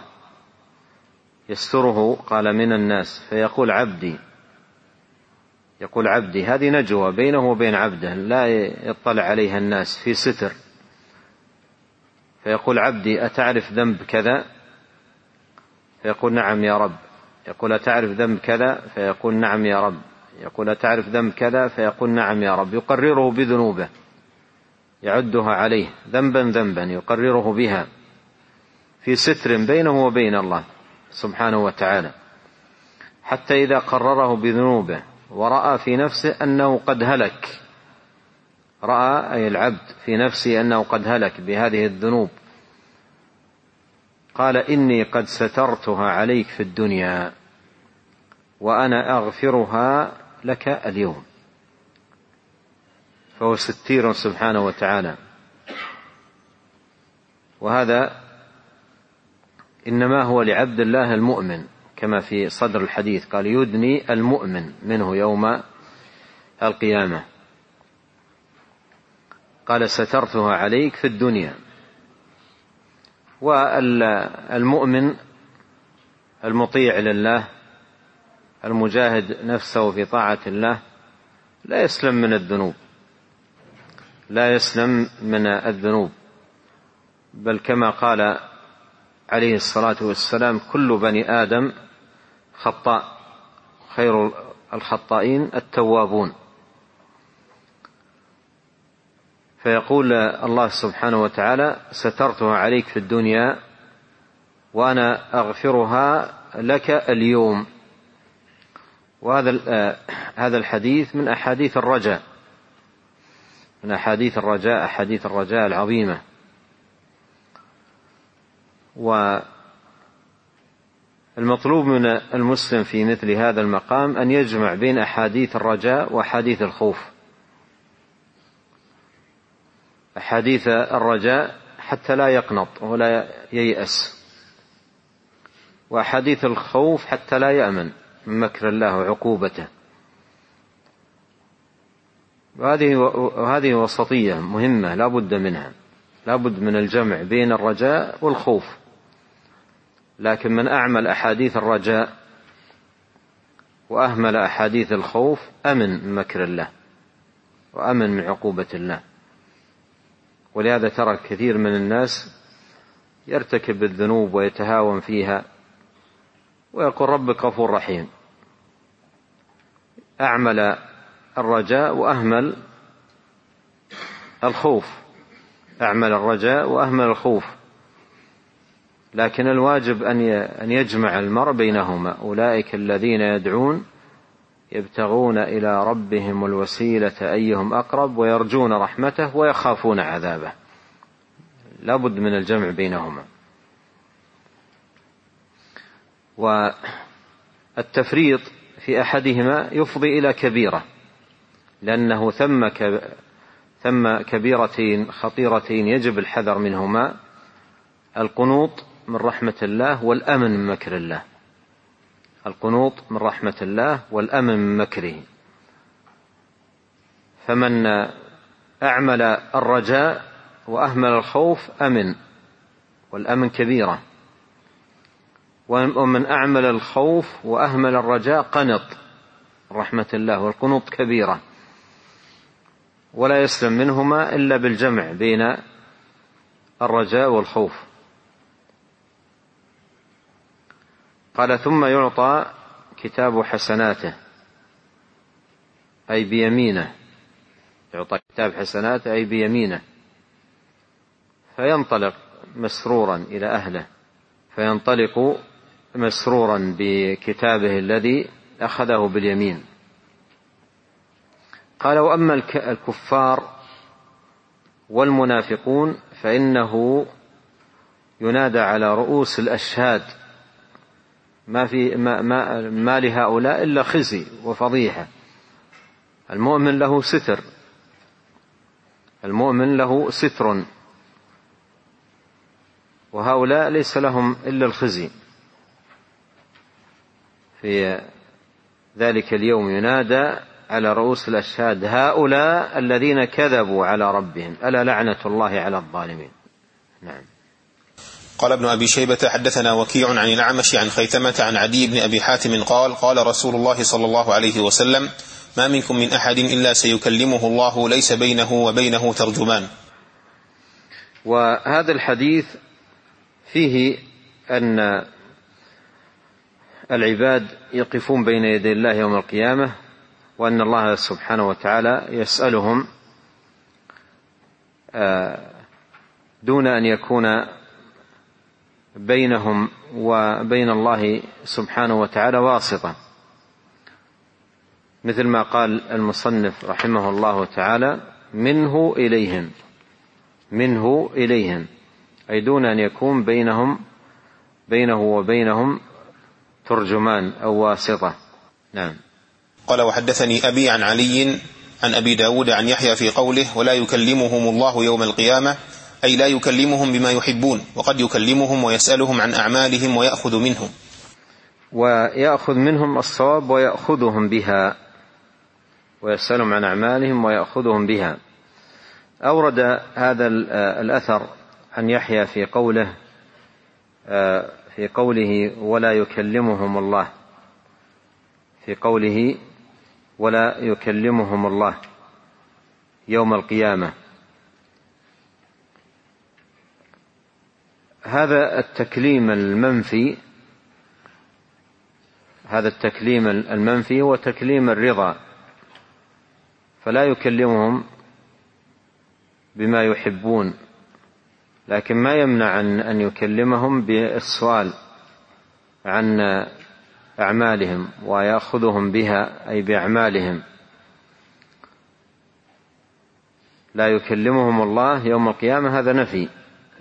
يستره قال من الناس فيقول عبدي، يقول عبدي، هذه نجوى بينه وبين عبده لا يطلع عليها الناس في ستر. فيقول عبدي أتعرف ذنب كذا؟ فيقول نعم يا رب. يقول أتعرف ذنب كذا؟ فيقول نعم يا رب. يقول أتعرف ذنب كذا؟ فيقول نعم يا رب. يقرره بذنوبه، يعدها عليه ذنبا ذنبا يقرره بها في ستر بينه وبين الله سبحانه وتعالى، حتى إذا قرره بذنوبه ورأى في نفسه أنه قد هلك، رأى أي العبد في نفسه أنه قد هلك بهذه الذنوب، قال إني قد سترتها عليك في الدنيا وأنا أغفرها لك اليوم. فهو ستير سبحانه وتعالى. وهذا إنما هو لعبد الله المؤمن كما في صدر الحديث قال يدني المؤمن منه يوم القيامة. قال سترتها عليك في الدنيا. والمؤمن المطيع لله المجاهد نفسه في طاعة الله لا يسلم من الذنوب، لا يسلم من الذنوب، بل كما قال عليه الصلاة والسلام كل بني آدم خطاء خير الخطائين التوابون. فيقول الله سبحانه وتعالى سترتها عليك في الدنيا وأنا أغفرها لك اليوم. وهذا الحديث من أحاديث الرجاء، من أحاديث الرجاء، أحاديث الرجاء العظيمة. والمطلوب من المسلم في مثل هذا المقام أن يجمع بين أحاديث الرجاء وأحاديث الخوف. أحاديث الرجاء حتى لا يقنط ولا ييأس، وأحاديث الخوف حتى لا يأمن من مكر الله وعقوبته. وهذه وسطية مهمة لا بد منها، لا بد من الجمع بين الرجاء والخوف. لكن من أعمل أحاديث الرجاء وأهمل أحاديث الخوف أمن من مكر الله وأمن من عقوبة الله. ولهذا ترى كثير من الناس يرتكب الذنوب ويتهاون فيها ويقول ربك غفور رحيم، أعمل الرجاء وأهمل الخوف، أعمل الرجاء وأهمل الخوف. لكن الواجب أن يجمع المرء بينهما. أولئك الذين يدعون يبتغون إلى ربهم الوسيلة أيهم أقرب ويرجون رحمته ويخافون عذابه، لا بد من الجمع بينهما. والتفريط في أحدهما يفضي إلى كبيرة، لأنه ثم كبيرتين خطيرتين يجب الحذر منهما: القنوط من رحمة الله والأمن من مكر الله. القنوط من رحمة الله والأمن من مكره. فمن أعمل الرجاء وأهمل الخوف أمن، والأمن كبيرة. ومن أعمل الخوف وأهمل الرجاء قنط رحمة الله، والقنوط كبيرة، ولا يسلم منهما إلا بالجمع بين الرجاء والخوف. قال: ثم يعطى كتاب حسناته، أي بيمينه، يعطى كتاب حسناته أي بيمينه، فينطلق مسرورا إلى أهله، فينطلق مسرورا بكتابه الذي أخذه باليمين. قال: وأما الكفار والمنافقون فإنه ينادى على رؤوس الأشهاد، ما لهؤلاء إلا خزي وفضيحة. المؤمن له ستر، المؤمن له ستر، وهؤلاء ليس لهم إلا الخزي. في ذلك اليوم ينادى على رؤوس الأشهاد: هؤلاء الذين كذبوا على ربهم، ألا لعنة الله على الظالمين. نعم. قال ابن أبي شيبة: حدثنا وكيع عن الأعمش عن خيثمة عن عدي بن أبي حاتم قال: قال رسول الله صلى الله عليه وسلم: ما منكم من أحد إلا سيكلمه الله ليس بينه وبينه ترجمان. وهذا الحديث فيه أن العباد يقفون بين يدي الله يوم القيامة، وأن الله سبحانه وتعالى يسألهم دون أن يكون بينهم وبين الله سبحانه وتعالى واسطة، مثل ما قال المصنف رحمه الله تعالى: منه إليهم، منه إليهم، أي دون أن يكون بينه وبينهم ترجمان أو واسطة. نعم. قال: وحدثني أبي عن علي عن أبي داود عن يحيى في قوله: ولا يكلمهم الله يوم القيامة، أي لا يكلمهم بما يحبون، وقد يكلمهم ويسألهم عن أعمالهم ويأخذ منهم. ويأخذ منهم الصواب ويأخذهم بها، ويسألهم عن أعمالهم ويأخذهم بها. أورد هذا الأثر عن يحيى في قوله ولا يكلمهم الله، في قوله ولا يكلمهم الله يوم القيامة. هذا التكليم المنفي هو تكليم الرضا، فلا يكلمهم بما يحبون، لكن ما يمنع أن يكلمهم بالسؤال عن أعمالهم ويأخذهم بها، أي بأعمالهم. لا يكلمهم الله يوم القيامة، هذا نفي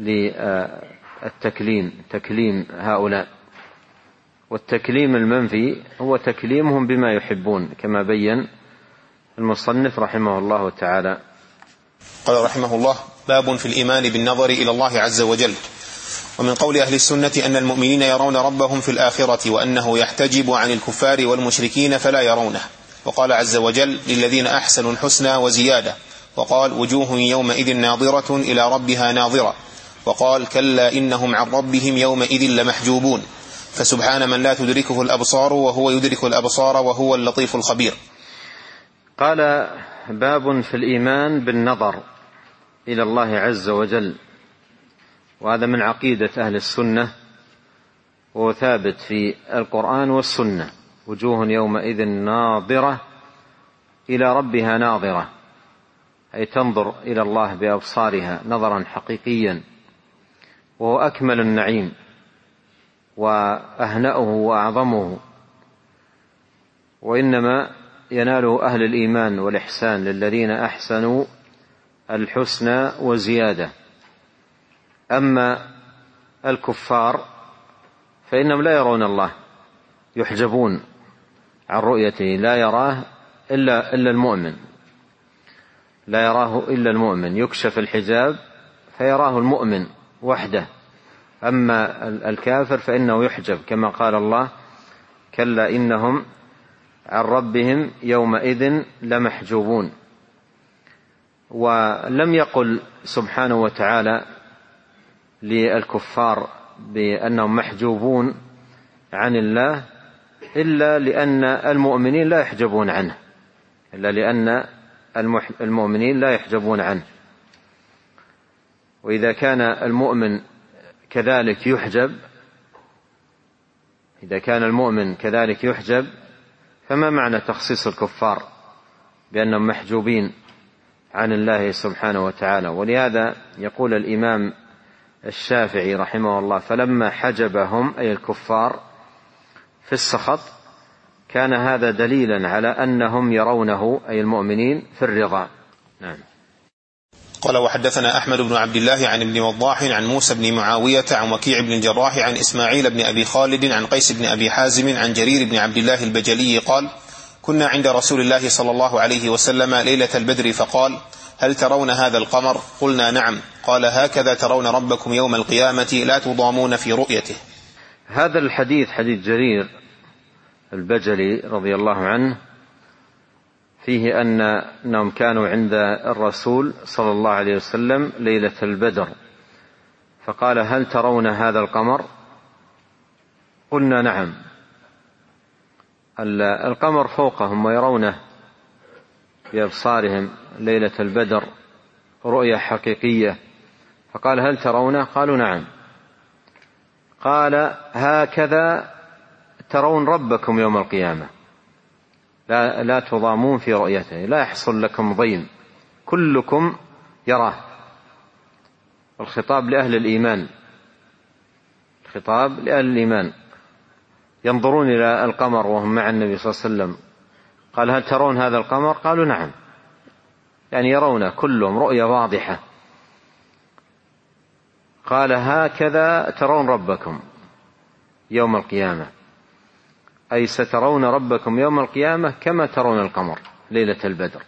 تكليم هؤلاء. والتكليم المنفي هو تكليمهم بما يحبون، كما بين المصنف رحمه الله تعالى. قال رحمه الله: باب في الإيمان بالنظر إلى الله عز وجل. ومن قول أهل السنة أن المؤمنين يرون ربهم في الآخرة، وأنه يحتجب عن الكفار والمشركين فلا يرونه. وقال عز وجل: للذين أحسنوا الحسنى وزيادة. وقال: وجوه يومئذ ناظرة إلى ربها ناظرة. وقال: كلا إنهم عن ربهم يومئذ لمحجوبون. فسبحان من لا تدركه الأبصار وهو يدرك الأبصار وهو اللطيف الخبير. قال: باب في الإيمان بالنظر إلى الله عز وجل. وهذا من عقيدة أهل السنة، وهو ثابت في القرآن والسنة: وجوه يومئذ ناظرة إلى ربها ناظرة، أي تنظر إلى الله بأبصارها نظرا حقيقيا، وهو أكمل النعيم وأهنأه وأعظمه، وإنما يناله أهل الإيمان والإحسان للذين أحسنوا الحسنى وزيادة. أما الكفار فإنهم لا يرون الله، يحجبون عن رؤيته، لا يراه إلا المؤمن، لا يراه إلا المؤمن، يكشف الحجاب فيراه المؤمن وحده. أما الكافر فإنه يحجب، كما قال الله: كلا إنهم عن ربهم يومئذ لمحجوبون. ولم يقل سبحانه وتعالى للكفار بأنهم محجوبون عن الله إلا لأن المؤمنين لا يحجبون عنه، إلا لأن المؤمنين لا يحجبون عنه. وإذا كان المؤمن كذلك يحجب، إذا كان المؤمن كذلك يحجب، فما معنى تخصيص الكفار بأنهم محجوبين عن الله سبحانه وتعالى؟ ولهذا يقول الإمام الشافعي رحمه الله: فلما حجبهم أي الكفار في السخط كان هذا دليلا على أنهم يرونه أي المؤمنين في الرضا. نعم. قال: وحدثنا أحمد بن عبد الله عن ابن وضاح عن موسى بن معاوية عن وكيع بن الجراح عن إسماعيل بن أبي خالد عن قيس بن أبي حازم عن جرير بن عبد الله البجلي قال: كنا عند رسول الله صلى الله عليه وسلم ليلة البدر فقال: هل ترون هذا القمر؟ قلنا: نعم. قال: هكذا ترون ربكم يوم القيامة لا تضامون في رؤيته. هذا الحديث حديث جرير البجلي رضي الله عنه فيه أنهم كانوا عند الرسول صلى الله عليه وسلم ليلة البدر، فقال: هل ترون هذا القمر؟ قلنا: نعم. القمر فوقهم ويرونه بأبصارهم ليلة البدر رؤية حقيقية، فقال: هل ترونه؟ قالوا: نعم. قال: هكذا ترون ربكم يوم القيامة لا تضامون في رؤيته، لا يحصل لكم ضيم، كلكم يراه. الخطاب لأهل الإيمان، الخطاب لأهل الإيمان، ينظرون إلى القمر وهم مع النبي صلى الله عليه وسلم. قال: هل ترون هذا القمر؟ قالوا: نعم. يعني يرون كلهم رؤية واضحة. قال: هكذا ترون ربكم يوم القيامة، أي سترون ربكم يوم القيامة كما ترون القمر ليلة البدر،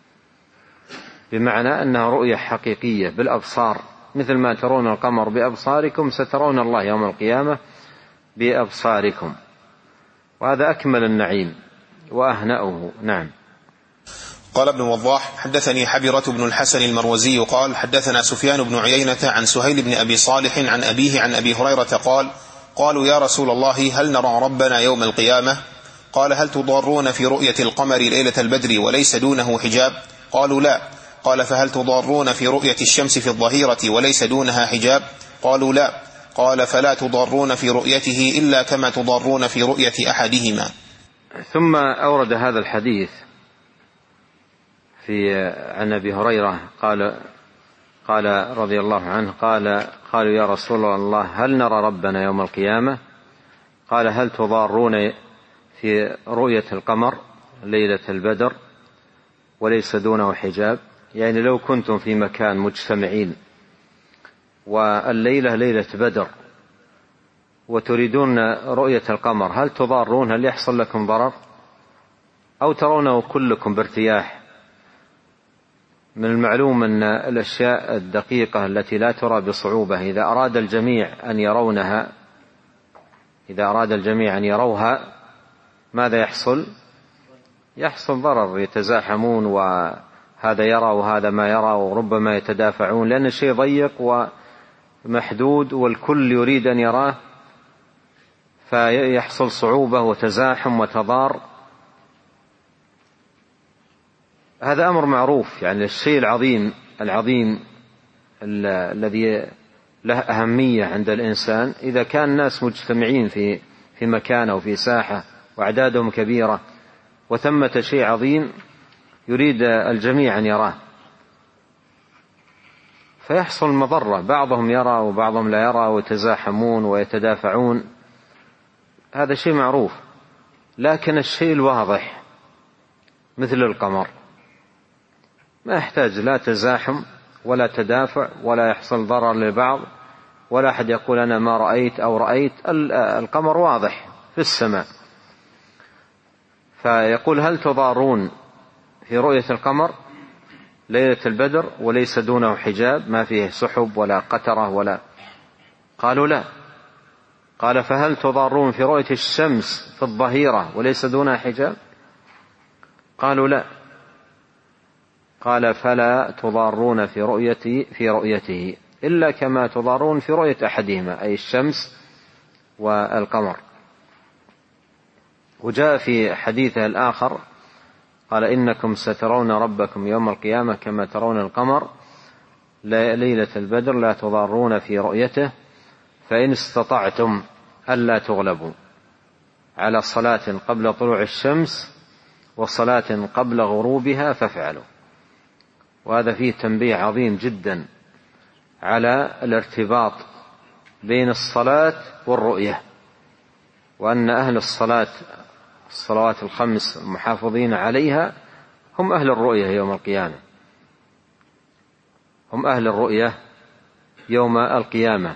بمعنى أنها رؤية حقيقية بالأبصار، مثل ما ترون القمر بأبصاركم سترون الله يوم القيامة بأبصاركم، وهذا أكمل النعيم وأهنأه. نعم. قال ابن وضاح: حدثني حبرة بن الحسن المروزي قال: حدثنا سفيان بن عيينة عن سهيل بن أبي صالح عن أبيه عن أبي هريرة قال: قالوا: يا رسول الله، هل نرى ربنا يوم القيامة؟ قال: هل تضارون في رؤية القمر ليلة البدر وليس دونه حجاب؟ قالوا: لا. قال: فهل تضارون في رؤية الشمس في الظهيرة وليس دونها حجاب؟ قالوا: لا. قال: فلا تضارون في رؤيته إلا كما تضارون في رؤية أحدهما. ثم أورد هذا الحديث عن أبي هريرة قال رضي الله عنه: قالوا: يا رسول الله، هل نرى ربنا يوم القيامة؟ قال: هل تضارون في رؤية القمر ليلة البدر وليس دونه حجاب؟ يعني لو كنتم في مكان مجتمعين والليلة ليلة بدر وتريدون رؤية القمر، هل تضارون؟ هل يحصل لكم ضرر؟ أو ترونه كلكم بارتياح؟ من المعلوم أن الأشياء الدقيقة التي لا ترى بصعوبة إذا أراد الجميع أن يروها ماذا يحصل؟ يحصل ضرر، يتزاحمون وهذا يرى وهذا ما يرى، وربما يتدافعون، لأن الشيء ضيق ومحدود والكل يريد أن يراه، فيحصل صعوبة وتزاحم وتضار. هذا أمر معروف، يعني الشيء العظيم الذي له أهمية عند الإنسان، إذا كان الناس مجتمعين في مكان أو في ساحة وأعدادهم كبيرة وثمة شيء عظيم يريد الجميع أن يراه، فيحصل مضرة، بعضهم يرى وبعضهم لا يرى، ويتزاحمون ويتدافعون، هذا شيء معروف، لكن الشيء الواضح مثل القمر ما يحتاج لا تزاحم ولا تدافع ولا يحصل ضرر لبعض ولا أحد يقول أنا ما رأيت أو رأيت. القمر واضح في السماء، فيقول هل تضارون في رؤية القمر ليلة البدر وليس دونه حجاب، ما فيه سحب ولا قترة ولا؟ قالوا لا. قال فهل تضارون في رؤية الشمس في الظهيرة وليس دونها حجاب؟ قالوا لا. قال فلا تضارون في رؤيته إلا كما تضارون في رؤية أحدهما، أي الشمس والقمر. وجاء في حديثه الآخر قال إنكم سترون ربكم يوم القيامة كما ترون القمر ليلة البدر لا تضارون في رؤيته، فإن استطعتم ألا تغلبوا على صلاة قبل طلوع الشمس وصلاة قبل غروبها فافعلوا. وهذا فيه تنبيه عظيم جدا على الارتباط بين الصلاة والرؤية، وأن أهل الصلوات الخمس المحافظين عليها هم أهل الرؤية يوم القيامة، هم أهل الرؤية يوم القيامة.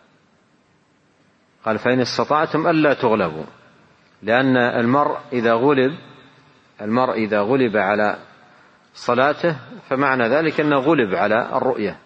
قال فإن استطعتم ألا تغلبوا، لأن المرء إذا غلب على صلاته فمعنى ذلك أنه غلب على الرؤية،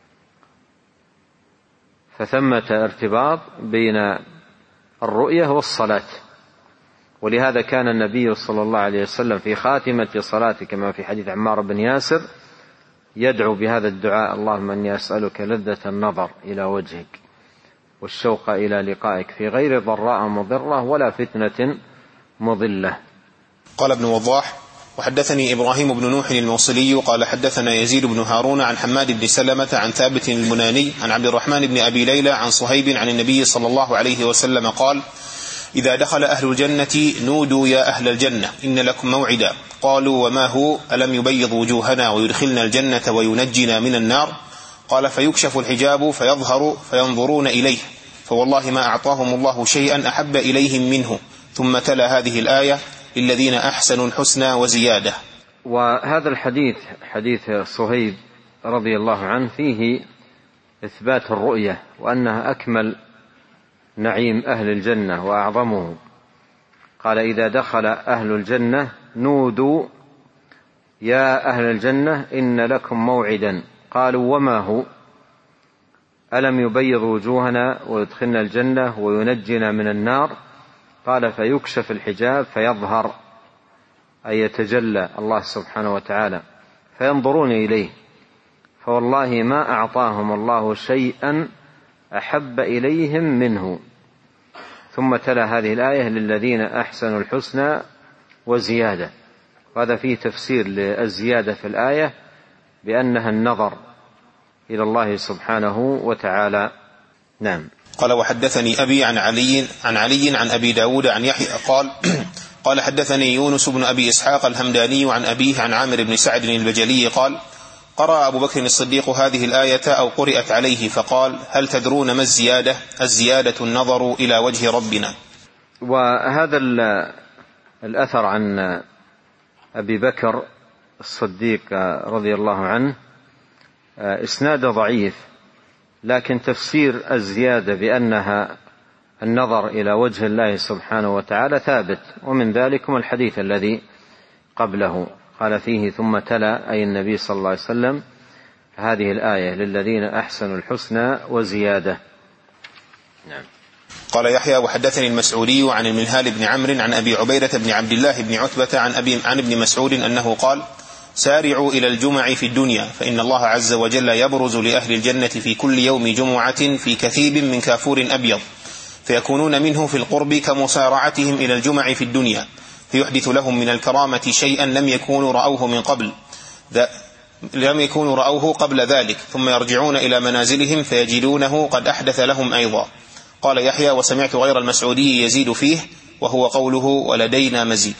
فثمة ارتباط بين الرؤية والصلاة. ولهذا كان النبي صلى الله عليه وسلم في خاتمة صلاته كما في حديث عمار بن ياسر يدعو بهذا الدعاء: اللهم إني أسألك لذة النظر إلى وجهك والشوق إلى لقائك في غير ضراء مضرة ولا فتنة مضلة. قال ابن وضاح: وحدثني إبراهيم بن نوح الموصلي قال حدثنا يزيد بن هارون عن حماد بن سلمة عن ثابت المناني عن عبد الرحمن بن أبي ليلى عن صهيب عن النبي صلى الله عليه وسلم قال: إذا دخل أهل الجنة نودوا يا أهل الجنة إن لكم موعدا. قالوا: وما هو؟ ألم يبيض وجوهنا ويدخلنا الجنة وينجنا من النار؟ قال: فيكشف الحجاب فيظهر فينظرون إليه، فوالله ما أعطاهم الله شيئا أحب إليهم منه. ثم تلا هذه الآية: للذين أحسنوا الحسنى وزيادة. وهذا الحديث حديث صهيب رضي الله عنه فيه إثبات الرؤية وأنها أكمل نعيم أهل الجنة وأعظمه. قال: إذا دخل أهل الجنة نودوا يا أهل الجنة إن لكم موعدا. قالوا: وما هو؟ ألم يبيض وجوهنا ويدخلنا الجنة وينجنا من النار؟ قال: فيكشف الحجاب فيظهر، أي يتجلى الله سبحانه وتعالى، فينظرون إليه، فوالله ما أعطاهم الله شيئا أحب إليهم منه. ثم تلا هذه الآية: للذين أحسنوا الحسنى وزيادة. وهذا فيه تفسير للزيادة في الآية بأنها النظر إلى الله سبحانه وتعالى. نعم. قال: وحدثني أبي عن علي عن أبي داود عن يحيى قال حدثني يونس بن أبي إسحاق الهمداني عن أبيه عن عامر بن سعد البجلي قال: قرأ أبو بكر الصديق هذه الآية أو قرئت عليه فقال: هل تدرون ما الزيادة؟ الزيادة النظر إلى وجه ربنا. وهذا الأثر عن أبي بكر الصديق رضي الله عنه إسناده ضعيف، لكن تفسير الزيادة بأنها النظر إلى وجه الله سبحانه وتعالى ثابت، ومن ذلكم الحديث الذي قبله قال فيه: ثم تلا، أي النبي صلى الله عليه وسلم، هذه الآية: للذين أحسنوا الحسنى وزيادة. نعم. قال يحيى: وحدثني المسعودي عن المنهال بن عمرو عن أبي عبيدة بن عبد الله بن عتبة عن ابن مسعود أنه قال: سارعوا إلى الجمع في الدنيا، فإن الله عز وجل يبرز لأهل الجنة في كل يوم جمعة في كثيب من كافور أبيض، فيكونون منه في القرب كمسارعتهم إلى الجمع في الدنيا، فيحدث لهم من الكرامة شيئا لم يكونوا رأوه قبل ذلك، ثم يرجعون إلى منازلهم فيجدونه قد أحدث لهم أيضا. قال يحيى: وسمعت غير المسعودي يزيد فيه، وهو قوله: ولدينا مزيد.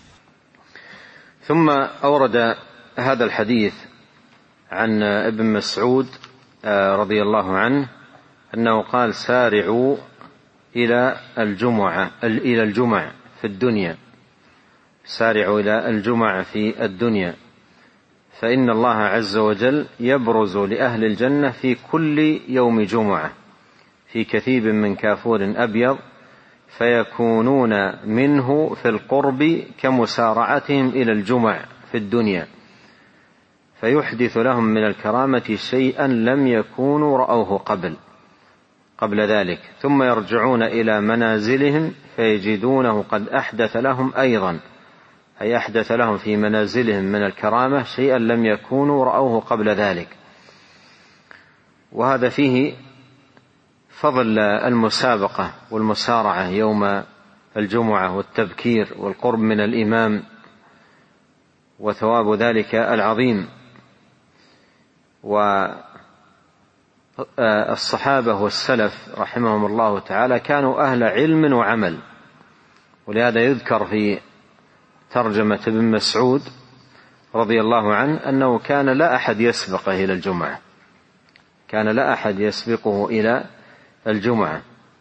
ثم أورد هذا الحديث عن ابن مسعود رضي الله عنه أنه قال: سارعوا إلى الجمع في الدنيا، سارعوا إلى الجمع في الدنيا، فإن الله عز وجل يبرز لأهل الجنة في كل يوم جمعة في كثيب من كافور أبيض، فيكونون منه في القرب كمسارعتهم إلى الجمع في الدنيا، فيحدث لهم من الكرامة شيئا لم يكونوا رأوه قبل ذلك، ثم يرجعون إلى منازلهم فيجدونه قد أحدث لهم أيضا، أي أحدث لهم في منازلهم من الكرامة شيئا لم يكونوا رأوه قبل ذلك. وهذا فيه فضل المسابقة والمسارعة يوم الجمعة والتبكير والقرب من الإمام وثواب ذلك العظيم. والصحابة والسلف رحمهم الله تعالى كانوا أهل علم وعمل، ولهذا يذكر في ترجمة ابن مسعود رضي الله عنه أنه كان لا أحد يسبقه إلى الجمعة، كان لا أحد يسبقه إلى الجمعة.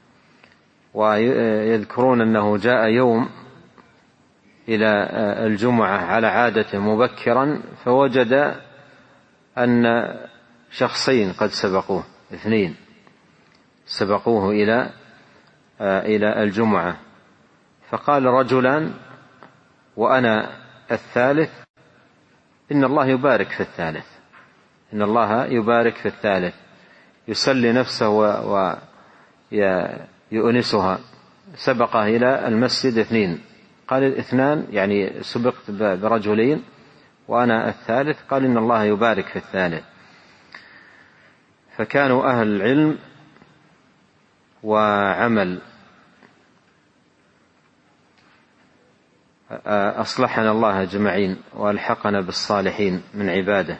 ويذكرون أنه جاء يوم إلى الجمعة على عادته مبكرا، فوجد أن شخصين قد سبقوه، 2 سبقوه إلى الجمعة، فقال رجلان وأنا الثالث إن الله يبارك في الثالث، إن الله يبارك في الثالث، يسلي نفسه ويؤنسها، سبقه إلى المسجد 2. قال 2 يعني سبقت برجلين وأنا الثالث، قال إن الله يبارك في الثالث. فكانوا أهل علم وعمل. أصلحنا الله أجمعين وألحقنا بالصالحين من عباده.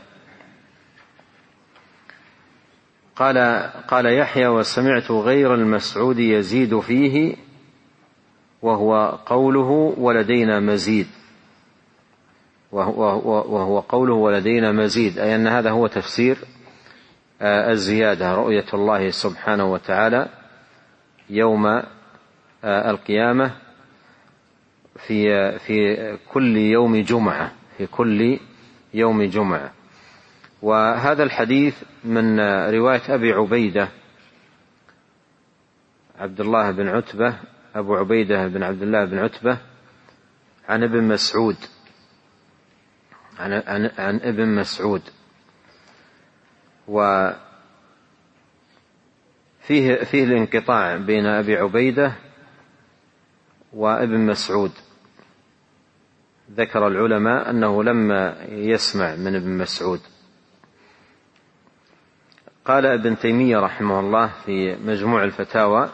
قال يحيى: وسمعت غير المسعود يزيد فيه وهو قوله ولدينا مزيد، وهو قوله ولدينا مزيد، أي أن هذا هو تفسير الزيادة، رؤية الله سبحانه وتعالى يوم القيامة في كل يوم جمعة، في كل يوم جمعة. وهذا الحديث من رواية أبي عبيدة عبد الله بن عتبة، أبو عبيدة بن عبد الله بن عتبة، عن ابن مسعود، عن ابن مسعود. وفيه الانقطاع بين أبي عبيدة وابن مسعود، ذكر العلماء أنه لما يسمع من ابن مسعود. قال ابن تيمية رحمه الله في مجموع الفتاوى: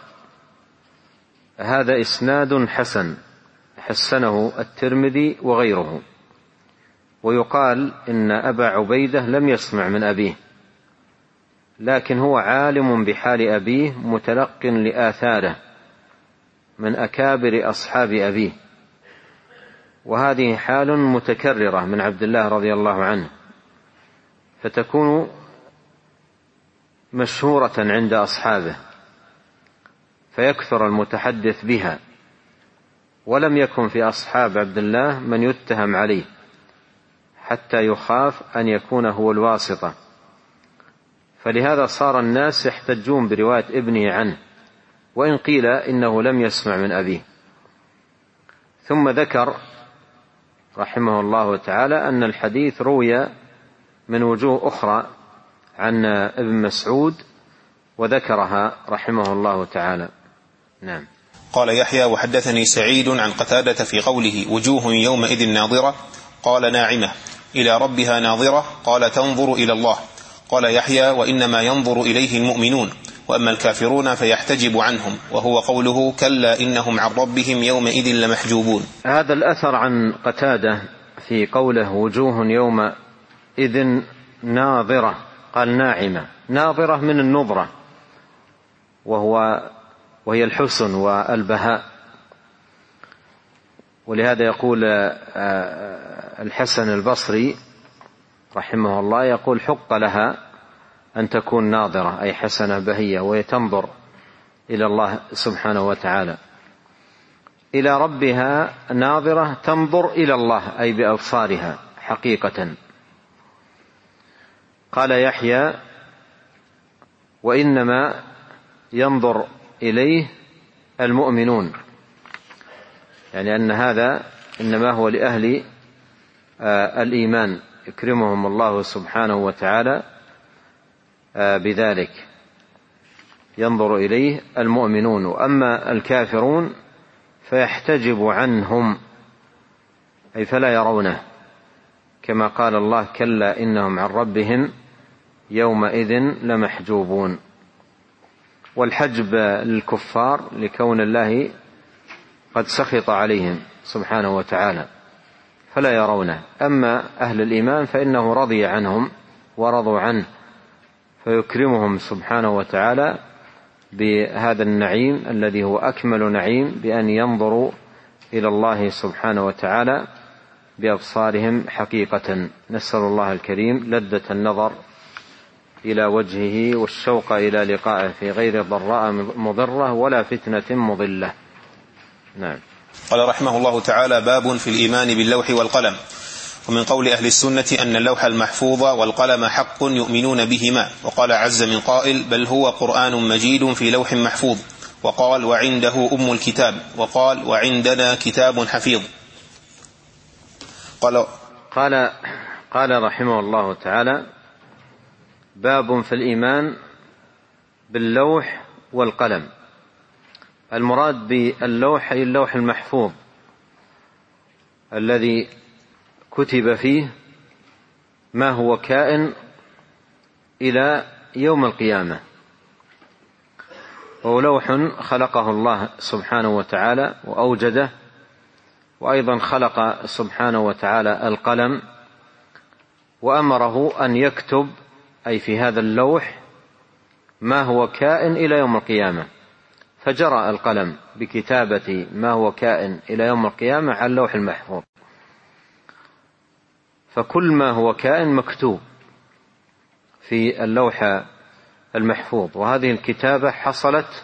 هذا إسناد حسن حسنه الترمذي وغيره، ويقال إن أبا عبيدة لم يسمع من أبيه، لكن هو عالم بحال أبيه متلق لآثاره من أكابر أصحاب أبيه، وهذه حال متكررة من عبد الله رضي الله عنه، فتكون مشهورة عند أصحابه فيكثر المتحدث بها، ولم يكن في أصحاب عبد الله من يتهم عليه حتى يخاف أن يكون هو الواسطة، فلهذا صار الناس يحتجون برواية ابنه عنه وإن قيل إنه لم يسمع من أبيه. ثم ذكر رحمه الله تعالى أن الحديث روي من وجوه أخرى عن ابن مسعود وذكرها رحمه الله تعالى. نعم. قال يحيى: وحدثني سعيد عن قتادة في قوله وجوه يومئذ ناظرة، قال ناعمة إلى ربها ناظرة، قال تنظر إلى الله. قال يحيى: وإنما ينظر إليه المؤمنون، وأما الكافرون فيحتجب عنهم، وهو قوله كلا إنهم عن ربهم يومئذ لمحجوبون. هذا الأثر عن قتادة في قوله وجوه يومئذ ناظرة، قال ناعمة، ناظرة من النظرة، وهي الحسن والبهاء. ولهذا يقول الحسن البصري رحمه الله، يقول حق لها أن تكون ناظرة، أي حسنة بهية، وهي تنظر إلى الله سبحانه وتعالى. إلى ربها ناظرة تنظر إلى الله أي بأبصارها حقيقة. قال يحيى: وإنما ينظر إليه المؤمنون، يعني أن هذا إنما هو لأهل الإيمان يكرمهم الله سبحانه وتعالى بذلك، ينظر إليه المؤمنون. وأما الكافرون فيحتجب عنهم أي فلا يرونه، كما قال الله: كلا إنهم عن ربهم يومئذ لمحجوبون. والحجب للكفار لكون الله قد سخط عليهم سبحانه وتعالى فلا يرونه. أما أهل الإيمان فإنه رضي عنهم ورضوا عنه، فيكرمهم سبحانه وتعالى بهذا النعيم الذي هو أكمل نعيم، بأن ينظروا إلى الله سبحانه وتعالى بأبصارهم حقيقة. نسأل الله الكريم لذة النظر إلى وجهه والشوق إلى لقائه في غير ضراء مضرة ولا فتنة مضلة. نعم. قال رحمه الله تعالى: باب في الإيمان باللوح والقلم. ومن قول أهل السنة أن اللوح المحفوظ والقلم حق يؤمنون بهما. وقال عز من قائل: بل هو قرآن مجيد في لوح محفوظ. وقال: وعنده أم الكتاب. وقال: وعندنا كتاب حفيظ. قال رحمه الله تعالى: باب في الإيمان باللوح والقلم. المراد باللوح أي اللوح المحفوظ الذي كتب فيه ما هو كائن إلى يوم القيامة، وهو لوح خلقه الله سبحانه وتعالى وأوجده، وأيضا خلق سبحانه وتعالى القلم وأمره أن يكتب أي في هذا اللوح ما هو كائن إلى يوم القيامة، فجرى القلم بكتابة ما هو كائن إلى يوم القيامة على اللوح المحفوظ. فكل ما هو كائن مكتوب في اللوح المحفوظ. وهذه الكتابة حصلت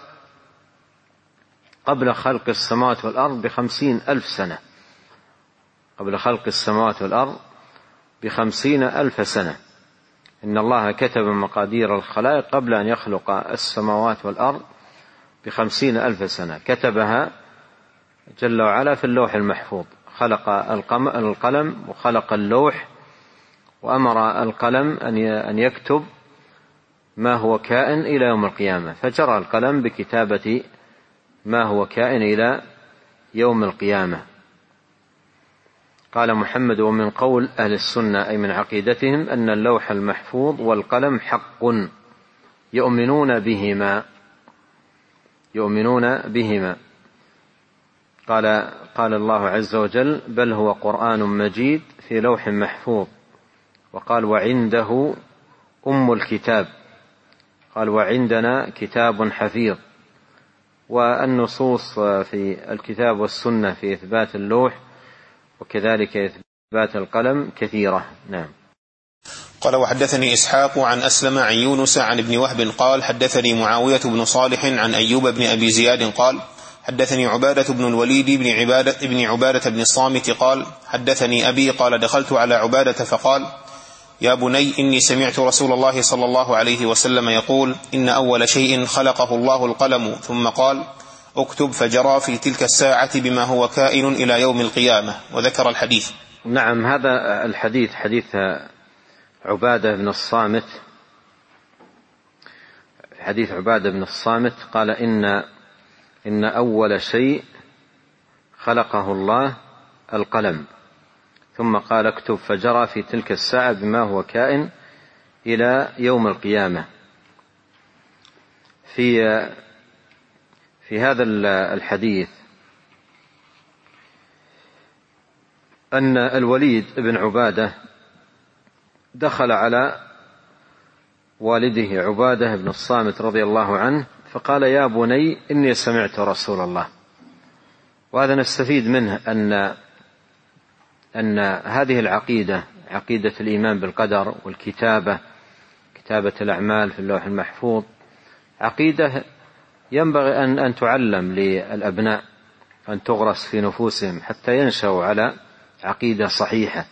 قبل خلق السماوات والأرض ب50,000 سنة، قبل خلق السماوات والأرض ب50,000 سنة. إن الله كتب مقادير الخلائق قبل أن يخلق السماوات والأرض ب50,000 سنة، كتبها جل وعلا في اللوح المحفوظ. خلق القلم وخلق اللوح، وأمر القلم أن يكتب ما هو كائن إلى يوم القيامة، فجرى القلم بكتابة ما هو كائن إلى يوم القيامة. قال محمد: ومن قول أهل السنة أي من عقيدتهم أن اللوح المحفوظ والقلم حق يؤمنون بهما. قال الله عز وجل: بل هو قرآن مجيد في لوح محفوظ. وقال: وعنده أم الكتاب. قال: وعندنا كتاب حفيظ. والنصوص في الكتاب والسنة في إثبات اللوح وكذلك إثبات القلم كثيرة. نعم. قال: وحدثني إسحاق عن أسلم عن يونس عن ابن وهب قال: حدثني معاوية بن صالح عن أيوب بن أبي زياد قال: حدثني عبادة بن الوليد بن عبادة بن الصامت قال: حدثني أبي قال: دخلت على عبادة فقال: يا بني إني سمعت رسول الله صلى الله عليه وسلم يقول: إن أول شيء خلقه الله القلم، ثم قال: اكتب، فجرى في تلك الساعة بما هو كائن إلى يوم القيامة. وذكر الحديث. نعم. هذا الحديث حديث عبادة بن الصامت. حديث عبادة بن الصامت قال: إن أول شيء خلقه الله القلم، ثم قال: اكتب، فجرى في تلك الساعة بما هو كائن إلى يوم القيامة. في هذا الحديث أن الوليد بن عبادة دخل على والده عبادة بن الصامت رضي الله عنه فقال: يا بني إني سمعت رسول الله. وهذا نستفيد منه أن هذه العقيدة، عقيدة الإيمان بالقدر والكتابة، كتابة الأعمال في اللوح المحفوظ، عقيدة ينبغي أن تعلم للأبناء، أن تغرس في نفوسهم حتى ينشأوا على عقيدة صحيحة،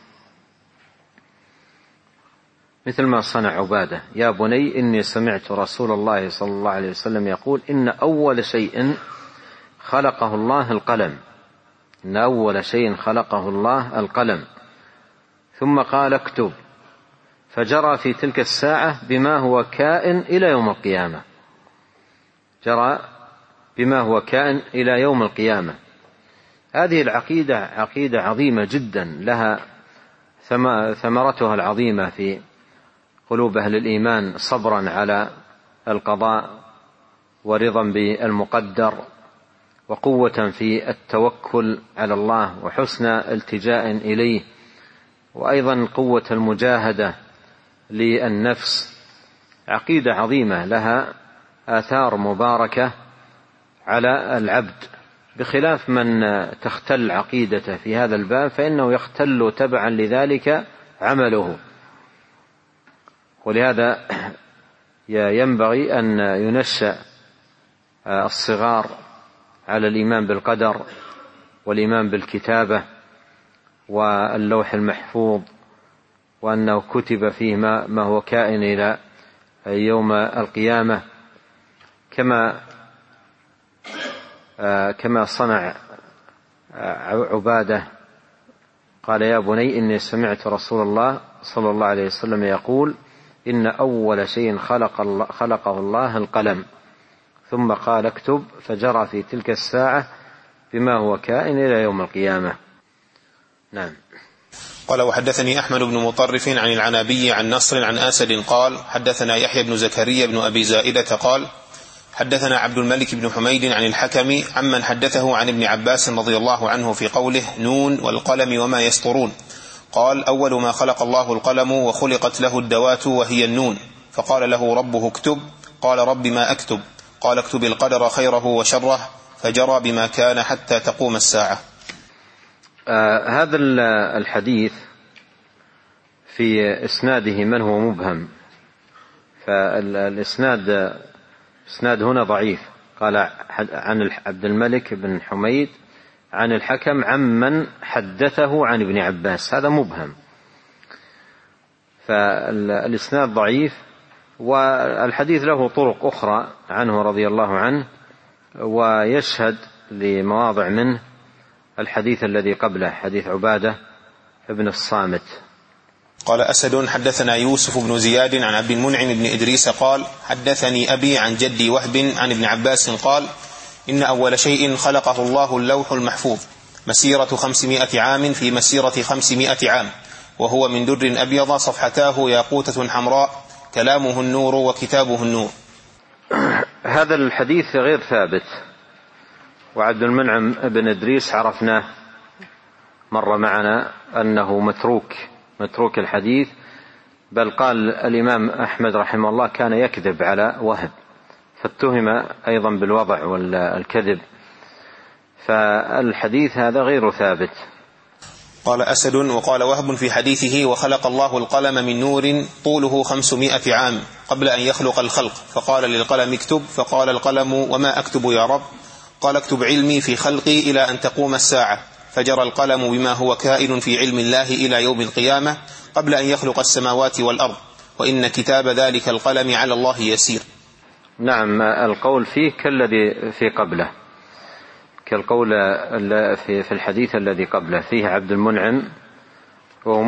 مثل ما صنع عبادة: يا بني إني سمعت رسول الله صلى الله عليه وسلم يقول إن أول شيء خلقه الله القلم، إن أول شيء خلقه الله القلم، ثم قال اكتب، فجرى في تلك الساعة بما هو كائن إلى يوم القيامة، جرى بما هو كائن إلى يوم القيامة. هذه العقيدة عقيدة عظيمة جدا، لها ثمرتها العظيمة في قلوب أهل الإيمان، صبرا على القضاء ورضا بالمقدر، وقوة في التوكل على الله وحسن التجاء إليه، وأيضا قوة المجاهدة للنفس. عقيدة عظيمة لها آثار مباركة على العبد، بخلاف من تختل عقيدته في هذا الباب فإنه يختل تبعا لذلك عمله. ولهذا ينبغي أن ينشأ الصغار على الإيمان بالقدر والإيمان بالكتابة واللوح المحفوظ، وأنه كتب فيه ما هو كائن إلى يوم القيامة، كما صنع عبادة. قال: يا بني إني سمعت رسول الله صلى الله عليه وسلم يقول إن أول شيء خلقه الله القلم، ثم قال اكتب، فجرى في تلك الساعة بما هو كائن إلى يوم القيامة. نعم. قال: وحدثني أحمد بن مطرف عن العنابي عن نصر عن أسد قال: حدثنا يحيى بن زكريا بن أبي زائدة قال: حدثنا عبد الملك بن حميد عن الحكم عمن حدثه عن ابن عباس رضي الله عنه في قوله: نون والقلم وما يسطرون. قال: أول ما خلق الله القلم، وخلقت له الدوات وهي النون، فقال له ربه اكتب، قال: رب ما أكتب؟ قال: اكتب القدر خيره وشره، فجرى بما كان حتى تقوم الساعة. هذا الحديث في إسناده من هو مبهم، فالإسناد هنا ضعيف. قال عن عبد الملك بن حميد عن الحكم عمن حدثه عن ابن عباس، هذا مبهم، فالإسناد ضعيف. والحديث له طرق أخرى عنه رضي الله عنه، ويشهد لمواضع منه الحديث الذي قبله، حديث عبادة ابن الصامت. قال: أسد حدثنا يوسف بن زياد عن عبد المنعم بن إدريس قال: حدثني أبي عن جدي وهب عن ابن عباس قال: إن أول شيء خلقه الله اللوح المحفوظ، مسيرة 500 عام في مسيرة 500 عام، وهو من در أبيض، صفحتاه ياقوتة حمراء، كلامه النور وكتابه النور. هذا الحديث غير ثابت، وعبد المنعم بن إدريس عرفناه مر معنا أنه متروك الحديث، بل قال الإمام أحمد رحمه الله كان يكذب على وهب، فاتهم أيضا بالوضع والكذب، فالحديث هذا غير ثابت. قال أسد: وقال وهب في حديثه: وخلق الله القلم من نور طوله 500 عام قبل أن يخلق الخلق، فقال للقلم اكتب، فقال القلم: وما أكتب يا رب؟ قال: اكتب علمي في خلقي إلى أن تقوم الساعة، فجرى القلم بما هو كائن في علم الله إلى يوم القيامة قبل أن يخلق السماوات والأرض، وإن كتاب ذلك القلم على الله يسير. نعم، القول فيه كالذي في قبله، كالقول في الحديث الذي قبله، فيه عبد المنعم وهو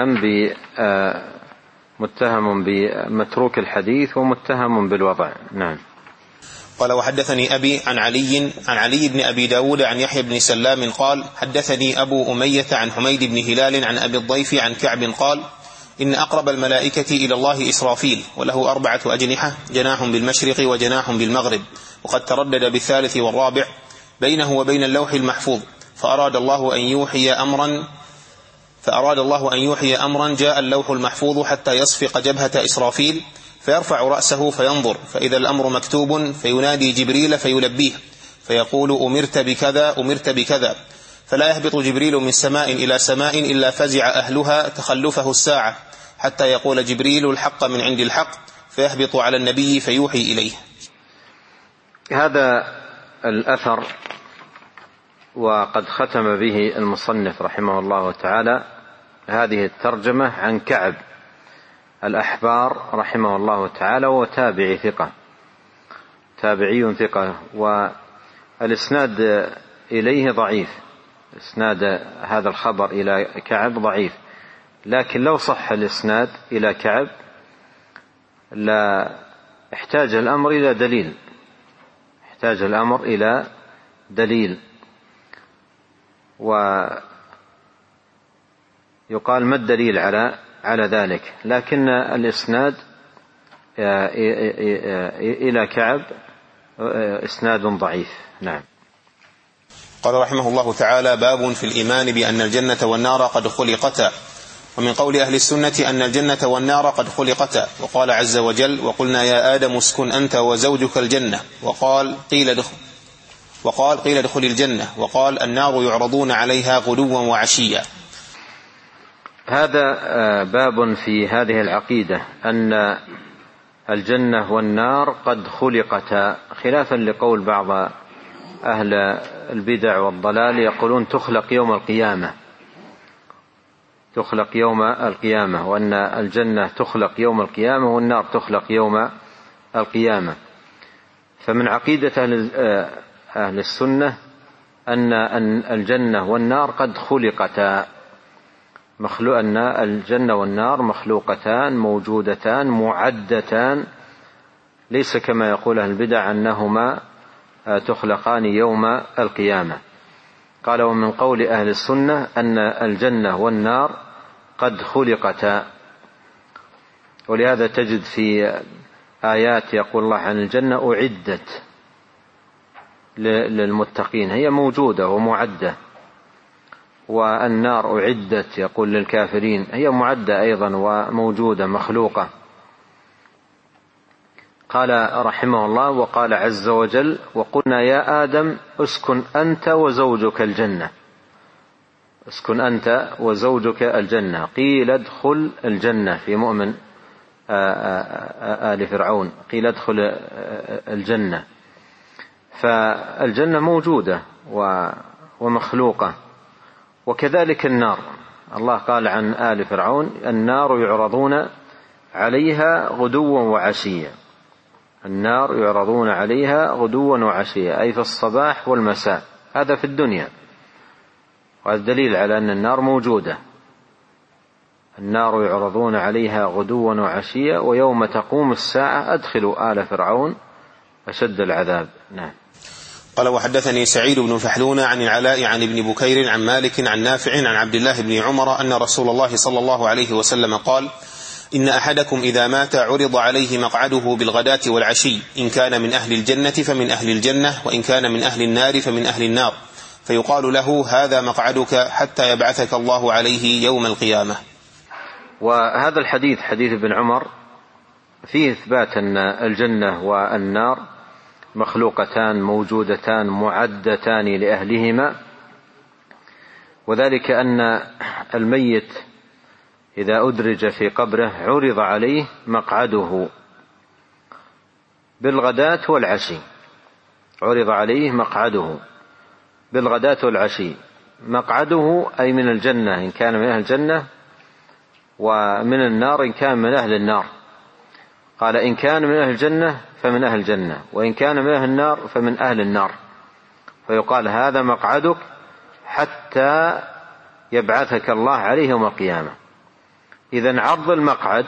متهم بمتروك الحديث ومتهم بالوضع. نعم. قال: وحدثني أبي عن علي بن أبي داود عن يحيى بن سلام قال: حدثني أبو أمية عن حميد بن هلال عن أبي الضيف عن كعب قال: إن أقرب الملائكة إلى الله إسرافيل، وله 4 أجنحة، جناح بالمشرق وجناح بالمغرب، وقد تردد بالثالث والرابع بينه وبين اللوح المحفوظ، فأراد الله أن يوحي أمرا جاء اللوح المحفوظ حتى يصفق جبهة إسرافيل، فيرفع رأسه فينظر، فإذا الأمر مكتوب، فينادي جبريل فيلبيه، فيقول: أمرت بكذا أمرت بكذا، فلا يهبط جبريل من سماء إلى سماء إلا فزع أهلها تخلفه الساعة، حتى يقول جبريل: الحق من عند الحق، فيهبط على النبي فيوحي إليه. هذا الأثر وقد ختم به المصنف رحمه الله تعالى هذه الترجمة عن كعب الأحبار رحمه الله تعالى، وتابعي ثقة، تابعي ثقة، والإسناد إليه ضعيف، إسناد هذا الخبر إلى كعب ضعيف، لكن لو صح الإسناد إلى كعب لا احتاج الأمر إلى دليل، احتاج الأمر إلى دليل، ويقال ما الدليل على ذلك، لكن الإسناد إلى كعب إسناد ضعيف. نعم. قال رحمه الله تعالى: باب في الإيمان بأن الجنة والنار قد خلقتا. ومن قول أهل السنة أن الجنة والنار قد خلقتا. وقال عز وجل: وقلنا يا آدم اسكن أنت وزوجك الجنة، وقال قيل ادخل الجنة، وقال النار يعرضون عليها غدوا وعشيا. هذا باب في هذه العقيدة أن الجنة والنار قد خلقتا، خلافا لقول بعض أهل البدع والضلال يقولون تخلق يوم القيامة، تخلق يوم القيامة، وأن الجنة تخلق يوم القيامة والنار تخلق يوم القيامة. فمن عقيدة أهل السنة أن الجنة والنار قد خلقتا، أن الجنة والنار مخلوقتان موجودتان معدتان، ليس كما يقول أهل البدع أنهما تخلقان يوم القيامة. قال: ومن قول أهل السنة أن الجنة والنار قد خلقتا، ولهذا تجد في آيات يقول الله عن الجنة أعدت للمتقين، هي موجودة ومعدة، والنار أعدت يقول للكافرين، هي معدة أيضا وموجودة مخلوقة. قال رحمه الله: وقال عز وجل: وقلنا يا آدم اسكن أنت وزوجك الجنة، اسكن أنت وزوجك الجنة، قيل ادخل الجنة في مؤمن آل فرعون، قيل ادخل الجنة. فالجنة موجودة ومخلوقة، وكذلك النار، الله قال عن آل فرعون: النار يعرضون عليها غدوا وعشيا، النار يعرضون عليها غدوا وعشيا، أي في الصباح والمساء، هذا في الدنيا، وهذا دليل على أن النار موجودة. النار يعرضون عليها غدوا وعشيا ويوم تقوم الساعة أدخلوا آل فرعون أشد العذاب. نعم. قال: وحدثني سعيد بن فحلون عن العلاء عن ابن بكير عن مالك عن نافع عن عبد الله بن عمر أن رسول الله صلى الله عليه وسلم قال: إن أحدكم إذا مات عرض عليه مقعده بالغداة والعشي، إن كان من أهل الجنة فمن أهل الجنة، وإن كان من أهل النار فمن أهل النار، فيقال له: هذا مقعدك حتى يبعثك الله عليه يوم القيامة. وهذا الحديث حديث ابن عمر فيه إثبات أن الجنة والنار مخلوقتان موجودتان معدتان لأهلهما، وذلك أن الميت إذا أدرج في قبره عرض عليه مقعده بالغداة والعشي، عرض عليه مقعده بالغداة والعشي، مقعده أي من الجنة إن كان من أهل الجنة، ومن النار إن كان من أهل النار. قال: إن كان من أهل الجنة فمن أهل الجنة، وإن كان من أهل النار فمن أهل النار، فيقال: هذا مقعدك حتى يبعثك الله عليه يوم القيامة. إذن عرض المقعد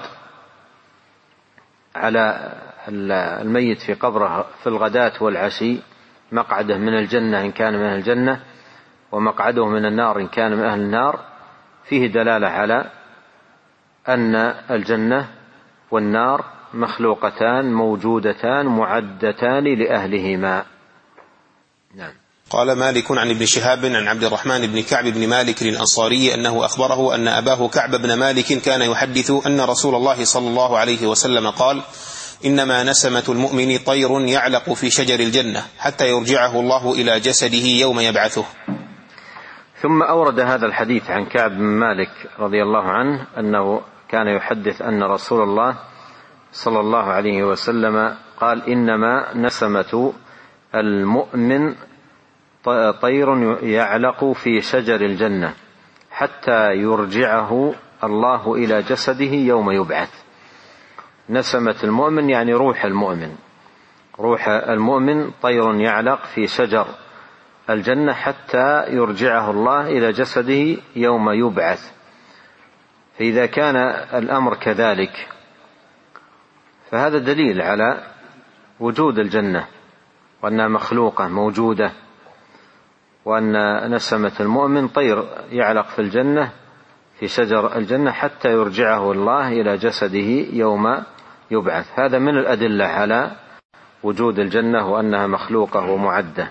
على الميت في قبره في الغداة والعشي، مقعده من الجنة إن كان من أهل الجنة، ومقعده من النار إن كان من أهل النار، فيه دلالة على أن الجنة والنار مخلوقتان موجودتان معدتان لأهلهما. نعم. قال مالك عن ابن شهاب عن عبد الرحمن بن كعب بن مالك الأنصاري أنه أخبره أن أباه كعب بن مالك كان يحدث أن رسول الله صلى الله عليه وسلم قال: إنما نسمة المؤمن طير يعلق في شجر الجنة حتى يرجعه الله إلى جسده يوم يبعثه. ثم أورد هذا الحديث عن كعب بن مالك رضي الله عنه أنه كان يحدث أن رسول الله صلى الله عليه وسلم قال: إنما نسمة المؤمن طير يعلق في شجر الجنة حتى يرجعه الله إلى جسده يوم يبعث. نسمة المؤمن يعني روح المؤمن، روح المؤمن طير يعلق في شجر الجنة حتى يرجعه الله إلى جسده يوم يبعث. فإذا كان الأمر كذلك فهذا دليل على وجود الجنة وأنها مخلوقة موجودة، وأن نسمة المؤمن طير يعلق في الجنة في شجر الجنة حتى يرجعه الله إلى جسده يوم يبعث. هذا من الأدلة على وجود الجنة وأنها مخلوقة ومعدة.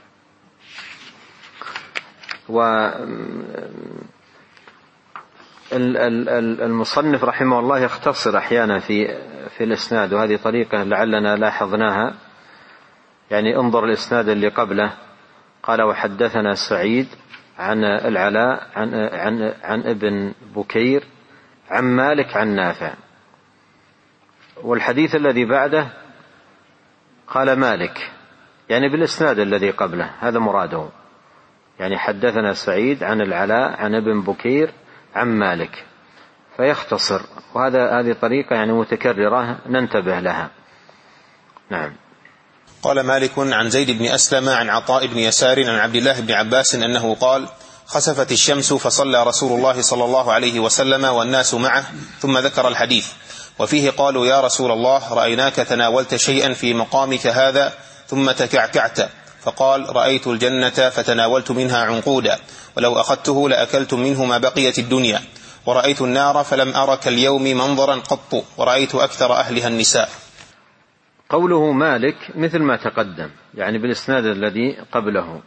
والمصنف رحمه الله يختصر أحيانا في الإسناد، وهذه طريقة لعلنا لاحظناها. يعني انظر الإسناد اللي قبله، قال وحدثنا سعيد عن العلاء عن ابن بكير عن مالك عن نافع. والحديث الذي بعده قال مالك، يعني بالإسناد الذي قبله، هذا مراده. يعني حدثنا سعيد عن العلاء عن ابن بكير عن مالك، فيختصر. هذه طريقة يعني متكررة ننتبه لها. نعم. قال مالك عن زيد بن أسلم عن عطاء بن يسار عن عبد الله بن عباس أنه قال خسفت الشمس فصلى رسول الله صلى الله عليه وسلم والناس معه، ثم ذكر الحديث. وفيه قالوا يا رسول الله رأيناك تناولت شيئا في مقامك هذا ثم تكعكعت، فقال رأيت الجنة فتناولت منها عنقودا، ولو أخذته لأكلتم منه ما بقيت الدنيا، ورأيت النار فلم أر كاليوم منظرا قط، ورأيت أكثر أهلها النساء. قوله مالك مثل ما تقدم، يعني بالإسناد الذي قبله.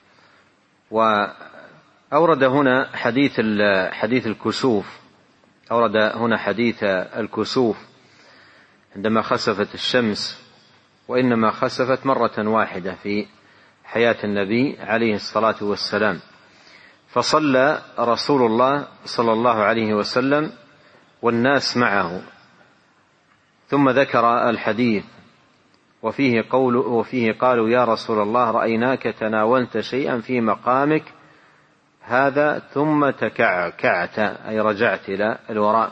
وأورد هنا حديث الكسوف، أورد هنا حديث الكسوف عندما خسفت الشمس، وإنما خسفت مرة واحدة في حياة النبي عليه الصلاة والسلام. فصلى رسول الله صلى الله عليه وسلم والناس معه، ثم ذكر الحديث. وفيه قالوا يا رسول الله رأيناك تناولت شيئا في مقامك هذا ثم تكعكعت، أي رجعت إلى الوراء.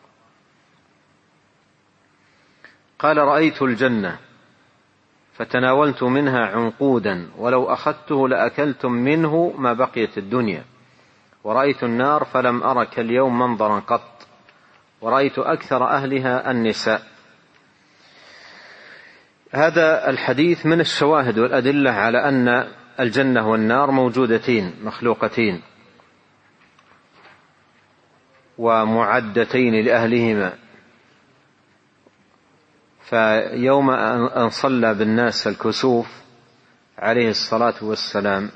قال رأيت الجنة فتناولت منها عنقودا، ولو أخذته لأكلتم منه ما بقيت الدنيا، ورأيت النار فلم أر كاليوم منظرا قط، ورأيت أكثر أهلها النساء. هذا الحديث من الشواهد والأدلة على أن الجنة والنار موجودتين مخلوقتين ومعدتين لأهلهما. فيوم أن صلى بالناس الكسوف عليه الصلاة والسلام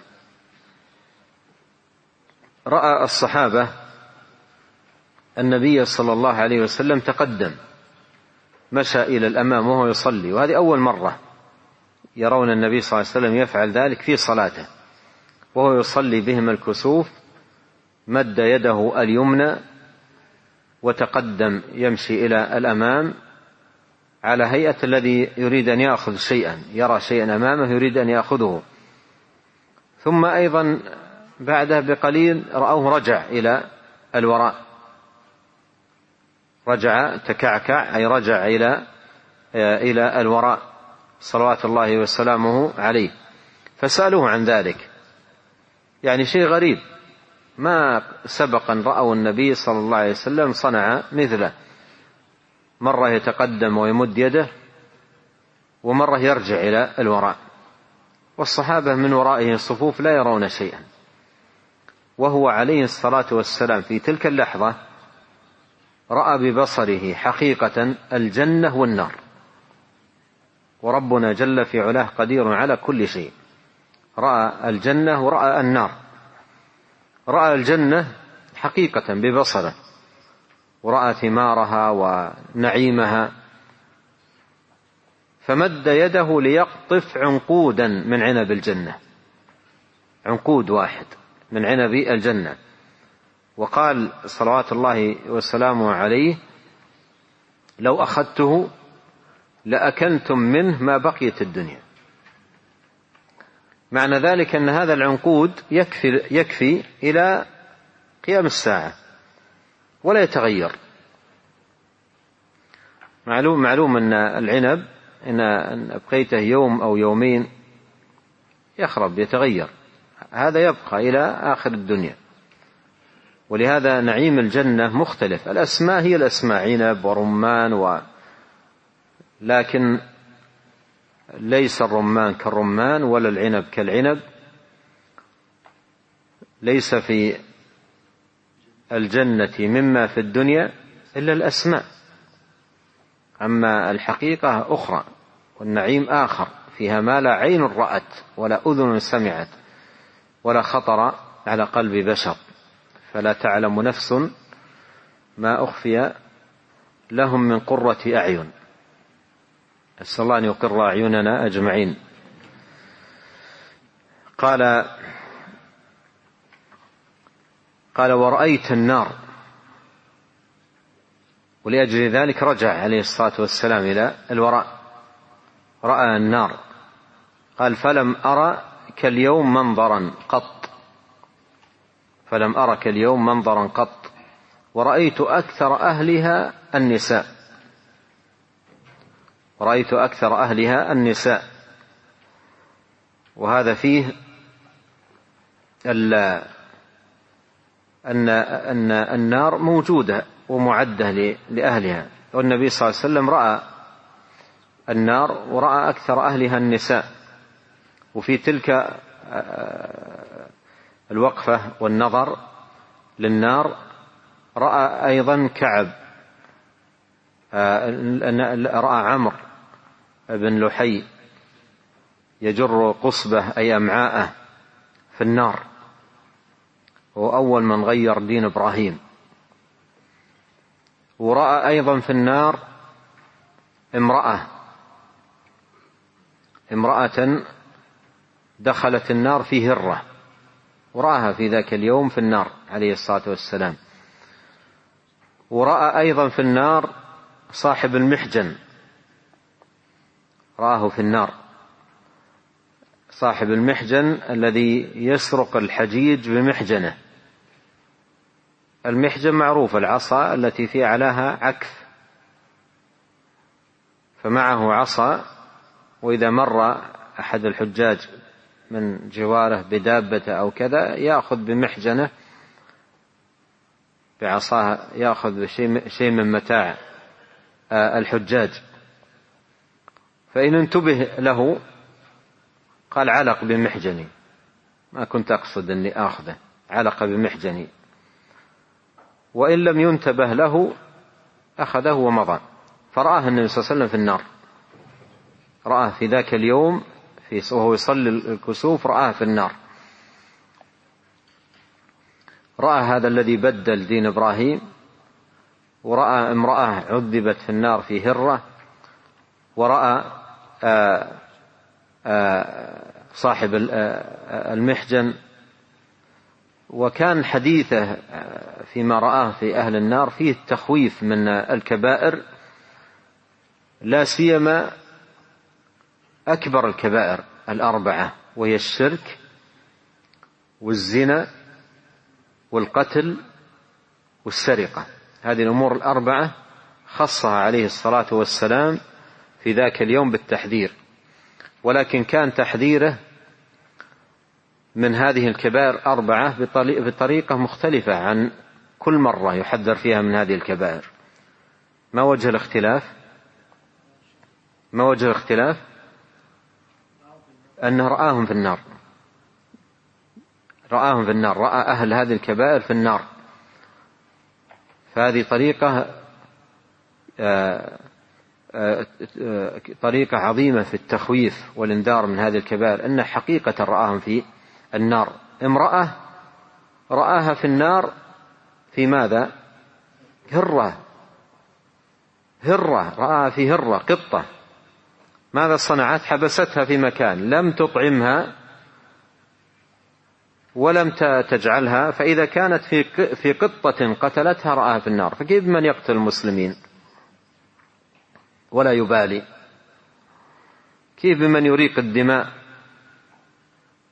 رأى الصحابة النبي صلى الله عليه وسلم تقدم، مشى إلى الأمام وهو يصلي، وهذه أول مرة يرون النبي صلى الله عليه وسلم يفعل ذلك في صلاته وهو يصلي بهم الكسوف. مد يده اليمنى وتقدم يمشي إلى الأمام على هيئة الذي يريد أن يأخذ شيئا، يرى شيئا أمامه يريد أن يأخذه. ثم أيضا بعده بقليل رأوه رجع إلى الوراء، رجع تكعكع أي رجع إلى الوراء صلوات الله وسلامه عليه. فسألوه عن ذلك، يعني شيء غريب، ما سبقا رأوا النبي صلى الله عليه وسلم صنع مثله، مرة يتقدم ويمد يده، ومرة يرجع إلى الوراء، والصحابة من ورائه الصفوف لا يرون شيئا، وهو عليه الصلاة والسلام في تلك اللحظة رأى ببصره حقيقة الجنة والنار، وربنا جل في علاه قدير على كل شيء. رأى الجنة ورأى النار، رأى الجنة حقيقة ببصره، ورأى ثمارها ونعيمها، فمد يده ليقطف عنقودا من عنب الجنة، عنقود واحد من عنب الجنة، وقال صلوات الله وسلامه عليه لو أخذته لأكلتم منه ما بقيت الدنيا. معنى ذلك أن هذا العنقود يكفي إلى قيام الساعة ولا يتغير. معلوم أن العنب إن أبقيته يوم أو يومين يخرب يتغير، هذا يبقى إلى آخر الدنيا. ولهذا نعيم الجنة مختلف، الأسماء هي الأسماء، عنب ورمان لكن ليس الرمان كالرمان ولا العنب كالعنب. ليس في الجنة مما في الدنيا إلا الأسماء، أما الحقيقة أخرى والنعيم آخر، فيها ما لا عين رأت ولا أذن سمعت ولا خطر على قلب بشر، فلا تعلم نفس ما أخفي لهم من قرة أعين. أسأل الله أن يقر أعيننا أجمعين. قال ورأيت النار، ولأجل ذلك رجع عليه الصلاة والسلام إلى الوراء، رأى النار. قال فلم أرى كاليوم منظرا قط، فلم أرى كاليوم منظرا قط، ورأيت أكثر أهلها النساء، ورأيت أكثر أهلها النساء. وهذا فيه أن النار موجودة ومعدة لأهلها، والنبي صلى الله عليه وسلم رأى النار ورأى أكثر أهلها النساء. وفي تلك الوقفة والنظر للنار رأى أيضا كعب، رأى عمرو بن لحي يجر قصبة أي أمعاءه في النار، هو أول من غير دين إبراهيم. ورأى أيضا في النار امرأة دخلت النار في هرة، ورآها في ذاك اليوم في النار عليه الصلاة والسلام. ورأى أيضا في النار صاحب المحجن، رآه في النار، صاحب المحجن الذي يسرق الحجيج بمحجنه. المحجن معروف، العصا التي في أعلاها عكف، فمعه عصا، وإذا مر أحد الحجاج من جواره بدابة أو كذا يأخذ بمحجنه بعصاه، يأخذ شيء من متاع الحجاج، فإن انتبه له قال علق بمحجني، ما كنت أقصد أني آخذه، علق بمحجني. وإن لم ينتبه له أخذه ومضى. فرآه النبي صلى الله عليه وسلم في النار، رآه في ذاك اليوم وهو يصلي الكسوف، رآه في النار. رأى هذا الذي بدل دين إبراهيم، ورأى امرأة عذبت في النار في هرة، ورأى صاحب المحجن. وكان حديثه فيما رآه في أهل النار فيه التخويف من الكبائر، لا سيما أكبر الكبائر الأربعة، وهي الشرك والزنا والقتل والسرقة. هذه الأمور الأربعة خصها عليه الصلاة والسلام في ذاك اليوم بالتحذير، ولكن كان تحذيره من هذه الكبائر أربعة بطريقة مختلفة عن كل مرة يحذر فيها من هذه الكبائر. ما وجه الاختلاف؟ أنه رآهم في النار، رأى أهل هذه الكبائر في النار. فهذه طريقة عظيمة في التخويف والإنذار من هذه الكبائر، أن حقيقة رآهم في النار. امرأة رآها في النار في ماذا؟ هرة، رآها في هرة قطة. ماذا صنعت؟ حبستها في مكان، لم تطعمها ولم تجعلها، فإذا كانت في قطة قتلتها رآها في النار، فكيف من يقتل المسلمين ولا يبالي؟ كيف بمن يريق الدماء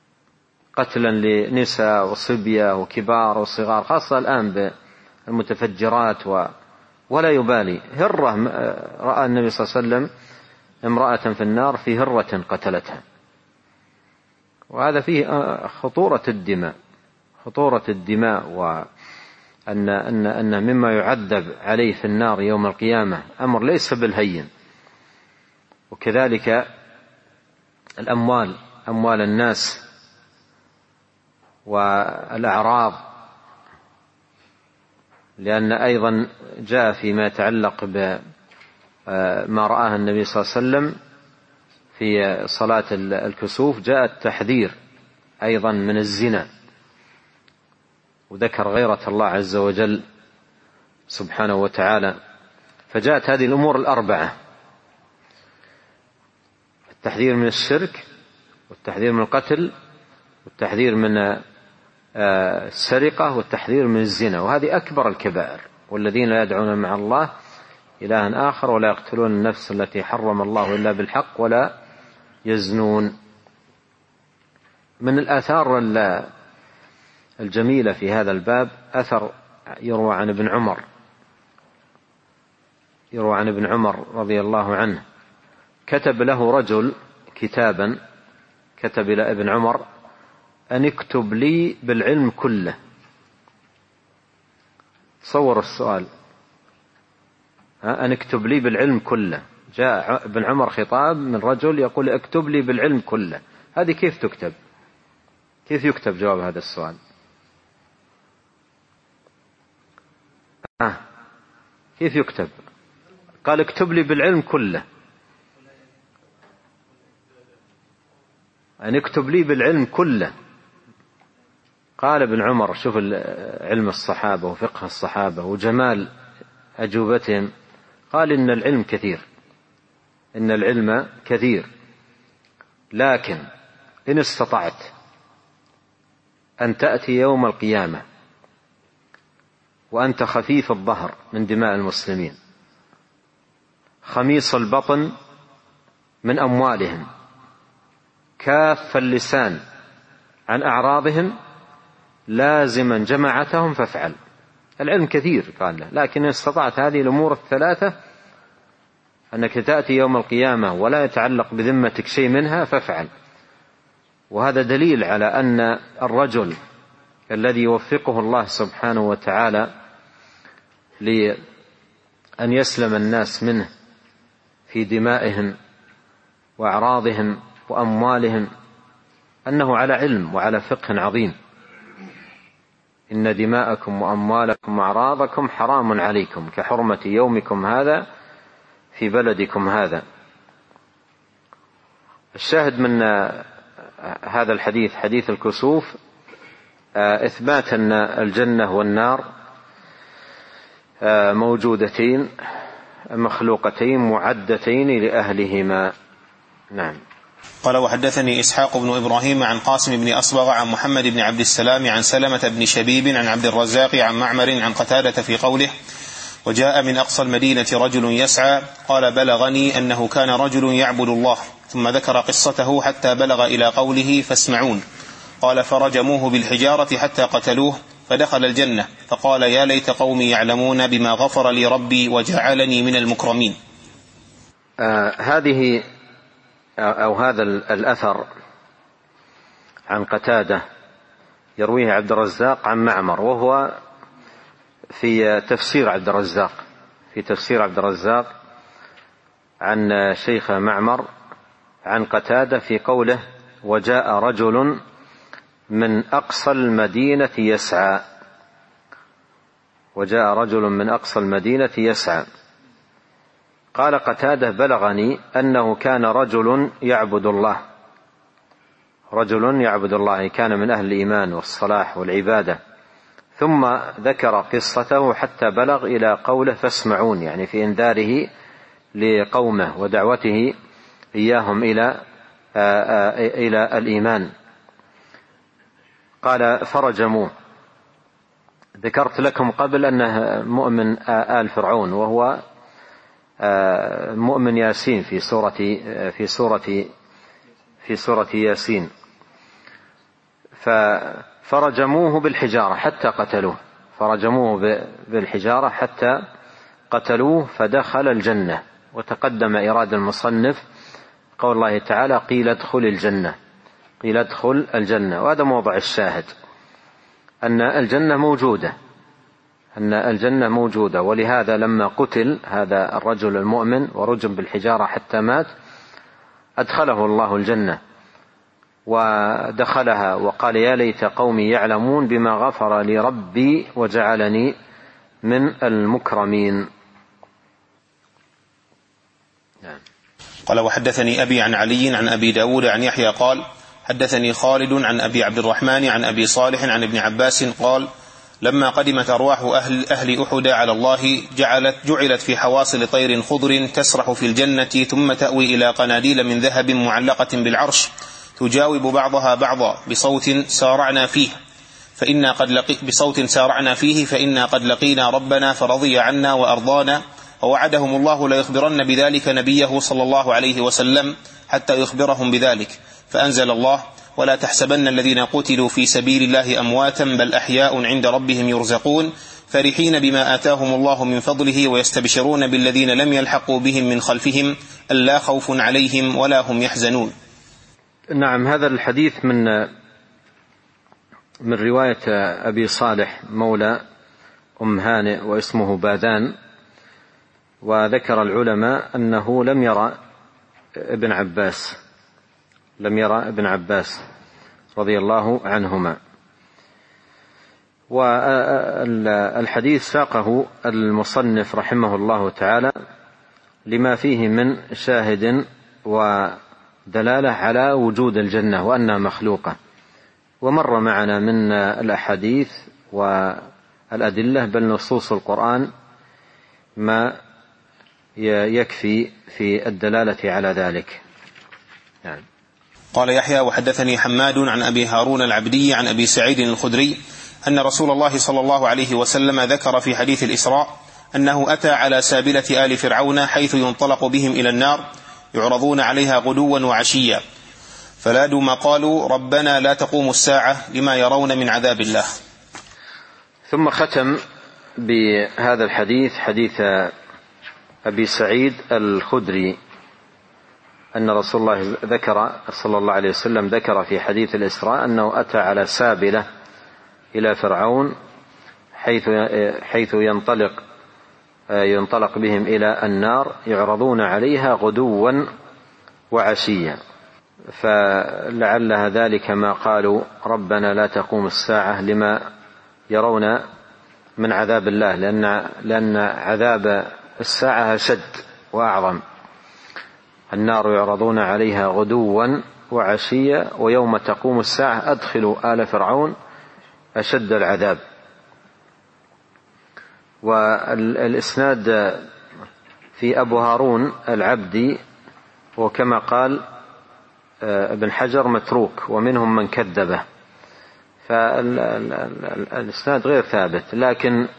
قتلا لنساء وصبية وكبار وصغار، خاصة الآن بالمتفجرات ولا يبالي. هرة رأى النبي صلى الله عليه وسلم امرأة في النار في هرة قتلتها، وهذا فيه خطورة الدماء، وأن مما يعذب عليه في النار يوم القيامة أمر ليس بالهين. وكذلك أموال الناس والأعراض، لأن أيضا جاء فيما يتعلق بما رآه النبي صلى الله عليه وسلم في صلاة الكسوف، جاء التحذير أيضا من الزنا، وذكر غيرة الله عز وجل سبحانه وتعالى. فجاءت هذه الأمور الأربعة: التحذير من الشرك، والتحذير من القتل، والتحذير من السرقة، والتحذير من الزنا، وهذه أكبر الكبائر. والذين لا يدعون مع الله إلها آخر ولا يقتلون النفس التي حرم الله إلا بالحق ولا يزنون. من الآثار الجميلة في هذا الباب أثر يروى عن ابن عمر رضي الله عنه، كتب له رجل كتابا، كتب إلى ابن عمر أن اكتب لي بالعلم كله. صور السؤال، أن اكتب لي بالعلم كله. جاء ابن عمر خطاب من رجل يقول اكتب لي بالعلم كله. هذه كيف تكتب؟ كيف يكتب جواب هذا السؤال؟ كيف يكتب؟ قال اكتب لي بالعلم كله، أن اكتب لي بالعلم كله. قال ابن عمر، شوف علم الصحابة وفقه الصحابة وجمال أجوبتهم، قال إن العلم كثير، لكن إن استطعت أن تأتي يوم القيامة وأنت خفيف الظهر من دماء المسلمين، خميص البطن من أموالهم، كاف اللسان عن أعراضهم، لازما جماعتهم فافعل. العلم كثير قال له، لكن إن استطعت هذه الأمور الثلاثة، أنك تأتي يوم القيامة ولا يتعلق بذمتك شيء منها، فافعل. وهذا دليل على أن الرجل الذي يوفقه الله سبحانه وتعالى لأن يسلم الناس منه في دمائهم وأعراضهم وأموالهم، أنه على علم وعلى فقه عظيم. إن دماءكم وأموالكم وأعراضكم حرام عليكم كحرمة يومكم هذا في بلدكم هذا. الشاهد من هذا الحديث، حديث الكسوف، إثبات أن الجنة والنار موجودتين مخلوقتين معدتين لأهلهما. نعم. قال وحدثني إسحاق بن إبراهيم عن قاسم بن أصبغ عن محمد بن عبد السلام عن سلمة بن شبيب عن عبد الرزاق عن معمر عن قتادة في قوله: وجاء من أقصى المدينة رجل يسعى، قال بلغني أنه كان رجل يعبد الله، ثم ذكر قصته حتى بلغ إلى قوله فاسمعون، قال فرجموه بالحجارة حتى قتلوه، فدخل الجنة، فقال يا ليت قومي يعلمون بما غفر لي ربي وجعلني من المكرمين. هذه أو هذا الأثر عن قتادة يرويه عبد الرزاق عن معمر، وهو في تفسير عبد الرزاق عن شيخ معمر عن قتادة في قوله: وجاء رجل من أقصى المدينة يسعى. وجاء رجل من أقصى المدينة يسعى. قال قتادة: بلغني أنه كان رجل يعبد الله، كان من أهل الإيمان والصلاح والعبادة. ثم ذكر قصته حتى بلغ إلى قوله فاسمعون، يعني في إنذاره لقومه ودعوته إياهم إلى الإيمان. قال فرجموه. ذكرت لكم قبل أنه مؤمن آل فرعون، وهو مؤمن ياسين في سورة ياسين. فرجموه بالحجارة حتى قتلوه، فرجموه بالحجارة حتى قتلوه فدخل الجنة. وتقدم إيراد المصنف قول الله تعالى قيل ادخل الجنة، قيل ادخل الجنة، وهذا موضع الشاهد أن الجنة موجودة، أن الجنة موجودة. ولهذا لما قتل هذا الرجل المؤمن ورجم بالحجارة حتى مات أدخله الله الجنة ودخلها وقال يا ليت قومي يعلمون بما غفر لي ربي وجعلني من المكرمين. قال وحدثني أبي عن علي عن أبي داود عن يحيى قال حدثني خالد عن أبي عبد الرحمن عن أبي صالح عن ابن عباس قال لما قدمت أرواح أهل أحد على الله جعلت في حواصل طير خضر تسرح في الجنة ثم تأوي إلى قناديل من ذهب معلقة بالعرش تجاوب بعضها بعضا بصوت سارعنا فيه فإنا قد لقينا ربنا فرضي عنا وأرضانا، ووعدهم الله ليخبرن بذلك نبيه صلى الله عليه وسلم حتى يخبرهم بذلك، فأنزل الله ولا تحسبن الذين قتلوا في سبيل الله أمواتا بل أحياء عند ربهم يرزقون فرحين بما آتاهم الله من فضله ويستبشرون بالذين لم يلحقوا بهم من خلفهم ألا خوف عليهم ولا هم يحزنون. نعم، هذا الحديث من رواية أبي صالح مولى أم هانئ واسمه باذان. وذكر العلماء أنه لم يرى ابن عباس رضي الله عنهما. والحديث ساقه المصنف رحمه الله تعالى لما فيه من شاهد ودلالة على وجود الجنة وأنها مخلوقة، ومر معنا من الأحاديث والأدلة بل نصوص القرآن ما يكفي في الدلالة على ذلك. يعني. قال يحيى وحدثني حماد عن أبي هارون العبدي عن أبي سعيد الخدري أن رسول الله صلى الله عليه وسلم ذكر في حديث الإسراء أنه أتى على سابلة آل فرعون حيث ينطلق بهم إلى النار يعرضون عليها غدوا وعشيا فلادوا ما قالوا ربنا لا تقوم الساعة لما يرون من عذاب الله. ثم ختم بهذا الحديث حديث أبي سعيد الخدري أن رسول الله صلى الله عليه وسلم ذكر في حديث الإسراء أنه أتى على سابلة إلى فرعون حيث ينطلق بهم إلى النار يعرضون عليها غدوا وعشيا، فلعلها ذلك ما قالوا ربنا لا تقوم الساعة لما يرون من عذاب الله، لأن عذاب الساعة أشد وأعظم. النار يعرضون عليها غدوا وعشيا ويوم تقوم الساعة أدخلوا آل فرعون أشد العذاب. والإسناد في أبو هارون العبدي وكما قال ابن حجر متروك ومنهم من كذبه، فالإسناد غير ثابت. لكن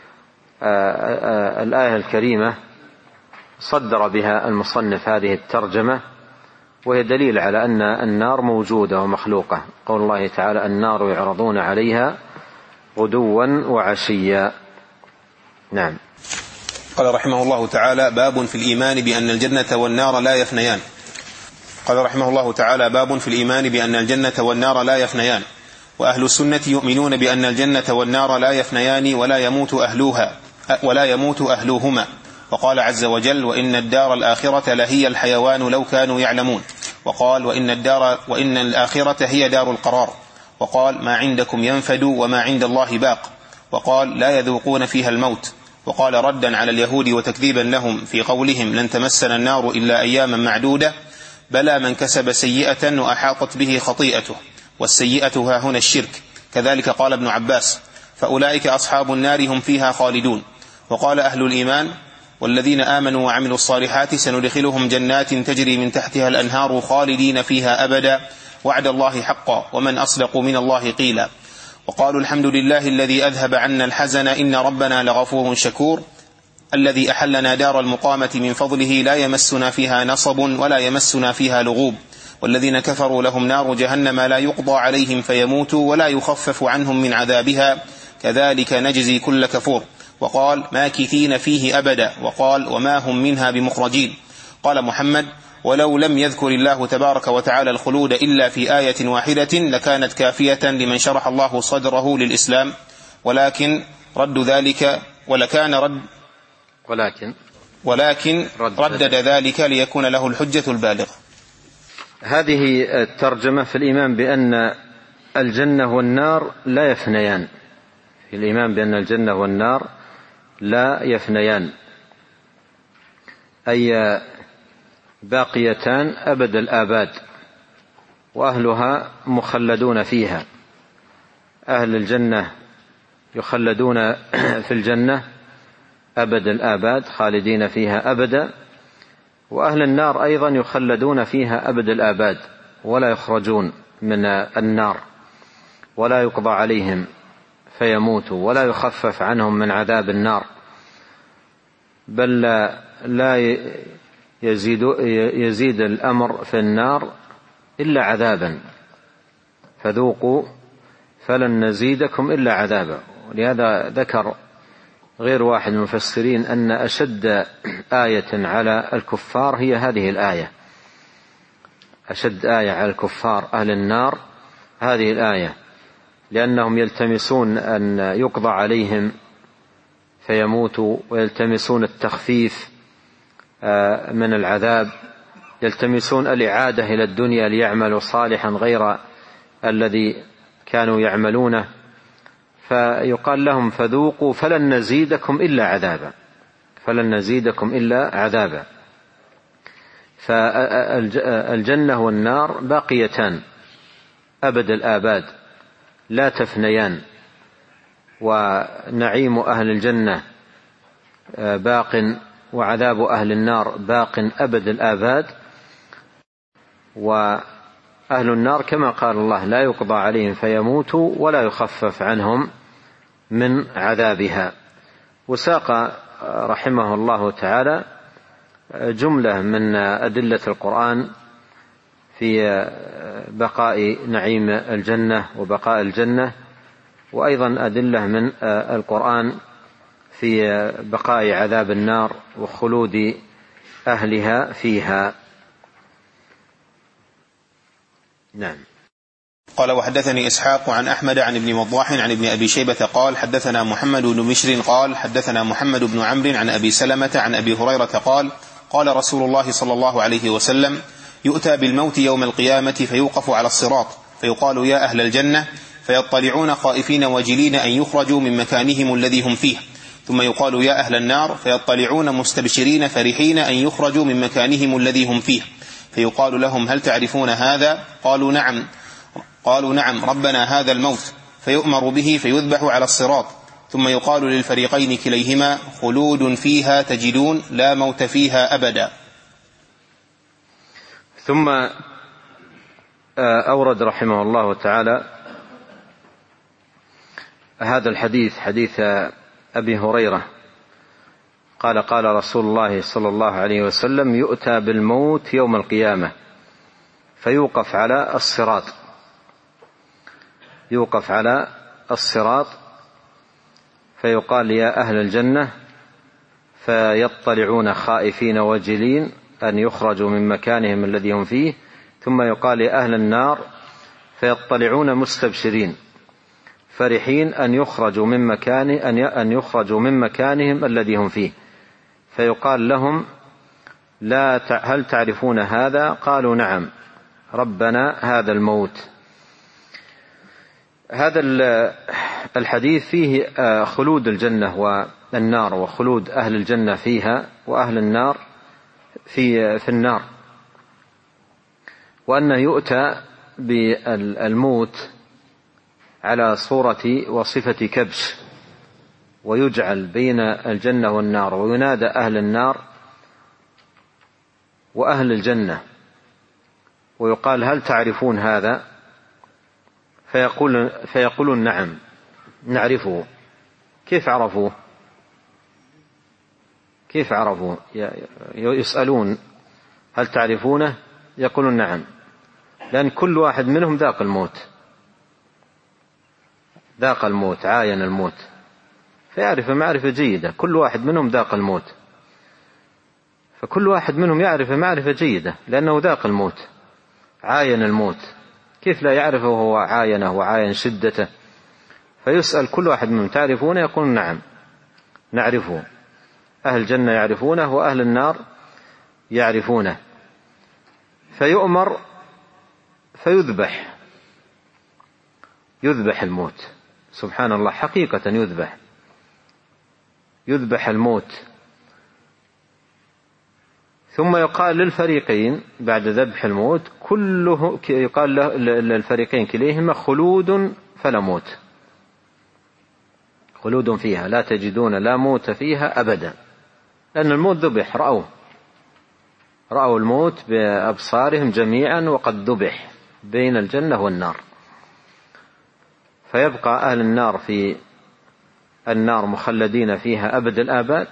الآية الكريمة صدر بها المصنف هذه الترجمة، وهي دليل على أن النار موجودة ومخلوقة. قول الله تعالى النار يعرضون عليها غدوا وعشيا. نعم. قال رحمه الله تعالى باب في الإيمان بأن الجنة والنار لا يفنيان. قال رحمه الله تعالى باب في الإيمان بأن الجنة والنار لا يفنيان، وأهل السنة يؤمنون بأن الجنة والنار لا يفنيان ولا يموت أهلوهما. وقال عز وجل وإن الدار الآخرة لهي الحيوان لو كانوا يعلمون. وقال وإن الآخرة هي دار القرار. وقال ما عندكم ينفد وما عند الله باق. وقال لا يذوقون فيها الموت. وقال ردا على اليهود وتكذيبا لهم في قولهم لن تمسنا النار إلا أياما معدودة بلى من كسب سيئة وأحاطت به خطيئته، والسيئة ها هنا الشرك. كذلك قال ابن عباس فأولئك أصحاب النار هم فيها خالدون. وقال أهل الإيمان والذين آمنوا وعملوا الصالحات سندخلهم جنات تجري من تحتها الأنهار خالدين فيها أبدا وعد الله حقا ومن أصدق من الله قيلا. وقالوا الحمد لله الذي أذهب عنا الحزن إن ربنا لغفور شكور، الذي أحلنا دار المقامة من فضله لا يمسنا فيها نصب ولا يمسنا فيها لغوب. والذين كفروا لهم نار جهنم لا يقضى عليهم فيموتوا ولا يخفف عنهم من عذابها كذلك نجزي كل كفور. وقال ماكثين فيه أبدا. وقال وما هم منها بمخرجين. قال محمد ولو لم يذكر الله تبارك وتعالى الخلود إلا في آية واحدة لكانت كافية لمن شرح الله صدره للإسلام، ولكن ردد ذلك ليكون له الحجة البالغة. هذه الترجمة في الإيمان بأن الجنة والنار لا يفنيان، في الإيمان بأن الجنة والنار لا يفنيان، أي باقيتان أبد الآباد، وأهلها مخلدون فيها. أهل الجنة يخلدون في الجنة أبد الآباد خالدين فيها أبدا، وأهل النار أيضا يخلدون فيها أبد الآباد ولا يخرجون من النار ولا يقضى عليهم فيموتوا ولا يخفف عنهم من عذاب النار، بل لا يزيد الأمر في النار إلا عذابا، فذوقوا فلن نزيدكم إلا عذابا. ولهذا ذكر غير واحد من المفسرين أن أشد آية على الكفار هي هذه الآية، أشد آية على الكفار أهل النار هذه الآية، لأنهم يلتمسون أن يقضى عليهم فيموتوا، ويلتمسون التخفيف من العذاب، يلتمسون الإعادة إلى الدنيا ليعملوا صالحا غير الذي كانوا يعملونه، فيقال لهم فذوقوا فلن نزيدكم إلا عذابا، فلن نزيدكم إلا عذابا. فالجنة والنار باقيتان أبد الآباد لا تفنيان، ونعيم أهل الجنة باق، وعذاب أهل النار باق أبد الآباد. وأهل النار كما قال الله لا يقضى عليهم فيموتوا ولا يخفف عنهم من عذابها. وساق رحمه الله تعالى جملة من أدلة القرآن في بقاء نعيم الجنة وبقاء الجنة، وأيضا أدلة من القرآن في بقاء عذاب النار وخلود أهلها فيها. نعم. قال وحدثني إسحاق عن أحمد عن ابن وضاح عن ابن أبي شيبة قال حدثنا محمد بن بشر قال حدثنا محمد بن عمرو عن أبي سلمة عن أبي هريرة قال قال رسول الله صلى الله عليه وسلم يؤتى بالموت يوم القيامة فيوقف على الصراط فيقال يا أهل الجنة، فيطلعون خائفين وجلين أن يخرجوا من مكانهم الذي هم فيه، ثم يقال يا أهل النار، فيطلعون مستبشرين فرحين أن يخرجوا من مكانهم الذي هم فيه، فيقال لهم هل تعرفون هذا؟ قالوا نعم ربنا هذا الموت، فيؤمر به فيذبح على الصراط، ثم يقال للفريقين كليهما خلود فيها تجدون لا موت فيها أبدا. ثم أورد رحمه الله تعالى هذا الحديث، حديث أبي هريرة قال قال رسول الله صلى الله عليه وسلم يؤتى بالموت يوم القيامة فيوقف على الصراط، يوقف على الصراط فيقال يا أهل الجنة، فيطلعون خائفين وجلين أن يخرجوا من مكانهم الذي هم فيه، ثم يقال يا أهل النار، فيطلعون مستبشرين فرحين أن يخرجوا من مكانهم الذي هم فيه، فيقال لهم هل تعرفون هذا؟ قالوا نعم ربنا هذا الموت. هذا الحديث فيه خلود الجنة والنار، وخلود أهل الجنة فيها وأهل النار في النار، وأنه يؤتى بالموت على صورة وصفة كبش، ويجعل بين الجنة والنار، وينادى أهل النار وأهل الجنة ويقال هل تعرفون هذا؟ فيقولون نعم نعرفه. كيف عرفوه؟ يسألون هل تعرفونه؟ يقولون نعم. لأن كل واحد منهم ذاق الموت، عاين الموت، فيعرف معرفة جيدة. كل واحد منهم ذاق الموت، فكل واحد منهم يعرف معرفة جيدة لأنه ذاق الموت، عاين الموت. كيف لا يعرفه وهو عاينه وعاين شدته؟ فيسأل كل واحد منهم: تعرفونه؟ يقول: نعم نعرفه. أهل الجنة يعرفونه وأهل النار يعرفونه. فيؤمر يذبح الموت. سبحان الله، حقيقة يذبح الموت. ثم يقال للفريقين بعد ذبح الموت كله، يقال للفريقين كليهما: خلود فلا موت، خلود فيها لا تجدون لا موت فيها أبدا. لأن الموت ذبح، رأوا الموت بأبصارهم جميعا وقد ذبح بين الجنة والنار. فيبقى أهل النار في النار مخلدين فيها أبد الآباد،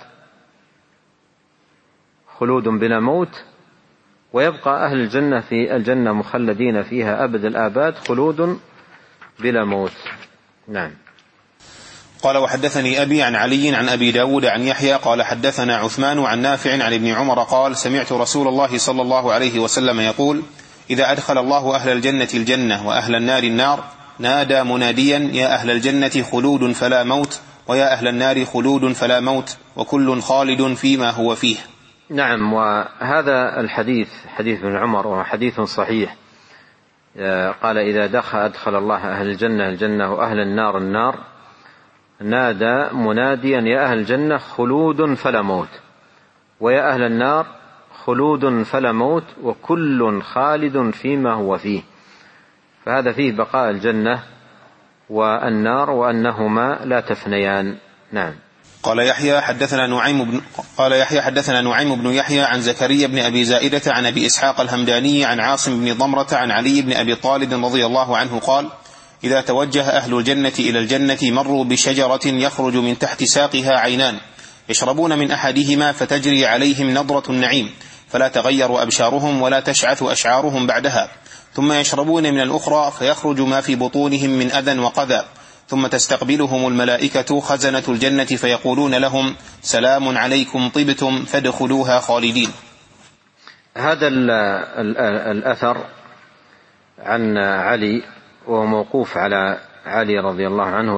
خلود بلا موت، ويبقى أهل الجنة في الجنة مخلدين فيها أبد الآباد، خلود بلا موت. نعم. قال: وحدثني أبي عن علي عن أبي داود عن يحيى قال: حدثنا عثمان عن نافع عن ابن عمر قال: سمعت رسول الله صلى الله عليه وسلم يقول: إذا أدخل الله أهل الجنة الجنة وأهل النار النار نادى مناديا: يا أهل الجنة خلود فلا موت، ويا أهل النار خلود فلا موت، وكل خالد فيما هو فيه. نعم. وهذا الحديث حديث ابن عمر وهو حديث صحيح. قال: إذا أدخل الله أهل الجنة الجنة وأهل النار النار نادى مناديا: يا أهل الجنة خلود فلا موت، ويا أهل النار خلود فلا موت، وكل خالد فيما هو فيه. فهذا فيه بقاء الجنة والنار وأنهما لا تفنيان. نعم. قال يحيى: حدثنا نعيم بن يحيى عن زكريا بن أبي زائدة عن أبي إسحاق الهمداني عن عاصم بن ضمرة عن علي بن أبي طالب رضي الله عنه قال: إذا توجه أهل الجنة إلى الجنة مروا بشجرة يخرج من تحت ساقها عينان، يشربون من أحدهما فتجري عليهم نضرة النعيم، فلا تغير أبشارهم ولا تشعث أشعارهم بعدها، ثم يشربون من الأخرى فيخرج ما في بطونهم من أذى وقذى، ثم تستقبلهم الملائكة خزنة الجنة فيقولون لهم: سلام عليكم طبتم فادخلوها خالدين. هذا الأثر عن علي وموقوف على علي رضي الله عنه،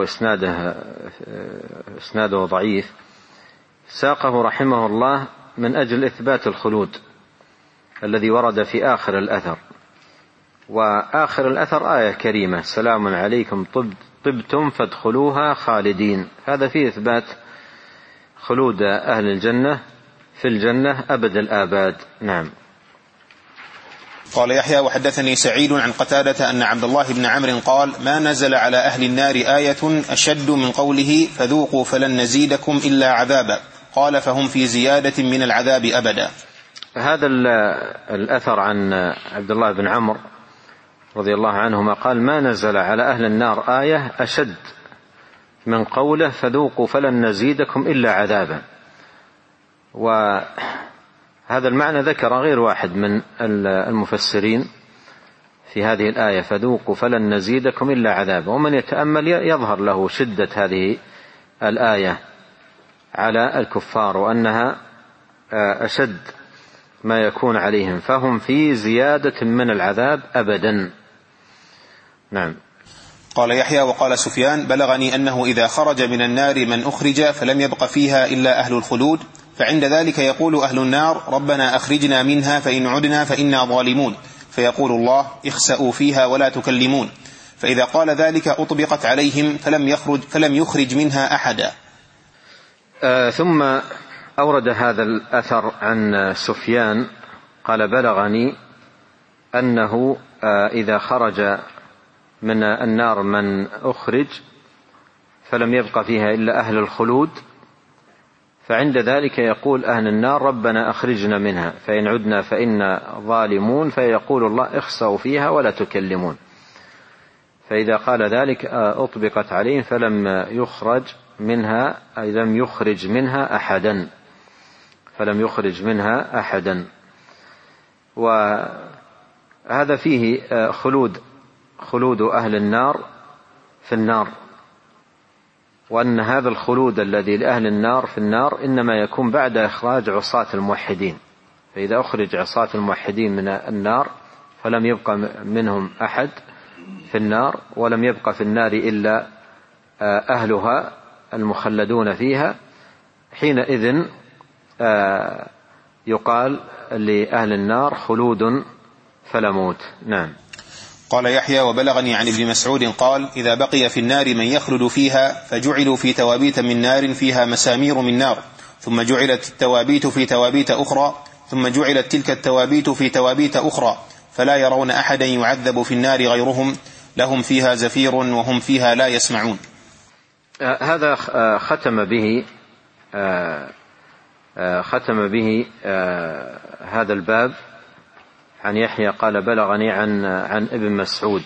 إسناده ضعيف، ساقه رحمه الله من أجل إثبات الخلود الذي ورد في آخر الأثر. وآخر الأثر آية كريمة: سلام عليكم طبتم فادخلوها خالدين. هذا فيه إثبات خلود أهل الجنة في الجنة أبد الآباد. نعم. قال يحيى: وحدثني سعيد عن قتادة أن عبد الله بن عمرو قال: ما نزل على أهل النار آية أشد من قوله فذوقوا فلن نزيدكم إلا عذابا، قال: فهم في زيادة من العذاب أبدا. هذا الأثر عن عبد الله بن عمرو رضي الله عنهما قال: ما نزل على أهل النار آية أشد من قوله فذوقوا فلن نزيدكم إلا عذابا. وهذا المعنى ذكر غير واحد من المفسرين في هذه الآية: فذوقوا فلن نزيدكم إلا عذابا. ومن يتأمل يظهر له شدة هذه الآية على الكفار وأنها أشد ما يكون عليهم، فهم في زيادة من العذاب أبدا. نعم. قال يحيى: وقال سفيان: بلغني أنه إذا خرج من النار من أخرج فلم يبق فيها إلا أهل الخلود، فعند ذلك يقول أهل النار: ربنا أخرجنا منها فإن عدنا فإنا ظالمون، فيقول الله: اخسأوا فيها ولا تكلمون، فإذا قال ذلك أطبقت عليهم فلم يخرج منها أحدا. ثم أورد هذا الأثر عن سفيان قال: بلغني أنه إذا خرج من النار من أخرج فلم يبق فيها إلا أهل الخلود، فعند ذلك يقول أهل النار: ربنا أخرجنا منها فإن عدنا فإنا ظالمون، فيقول الله: اخسأوا فيها ولا تكلمون. فإذا قال ذلك أطبقت عليهم فلم يخرج منها، أي لم يخرج منها أحدا، فلم يخرج منها أحدا. هذا فيه خلود أهل النار في النار، وأن هذا الخلود الذي لأهل النار في النار إنما يكون بعد إخراج عصاة الموحدين. فإذا أخرج عصاة الموحدين من النار فلم يبقى منهم أحد في النار، ولم يبقى في النار إلا أهلها المخلدون فيها، حينئذ يقال لأهل النار خلود فلا موت. نعم. قال يحيى: وبلغني عن ابن مسعود قال: إذا بقي في النار من يخلد فيها فجعلوا في توابيت من نار فيها مسامير من نار، ثم جعلت التوابيت في توابيت أخرى، ثم جعلت تلك التوابيت في توابيت أخرى، فلا يرون أحدا يعذب في النار غيرهم، لهم فيها زفير وهم فيها لا يسمعون. هذا ختم به هذا الباب عن يحيى قال: بلغني عن ابن مسعود.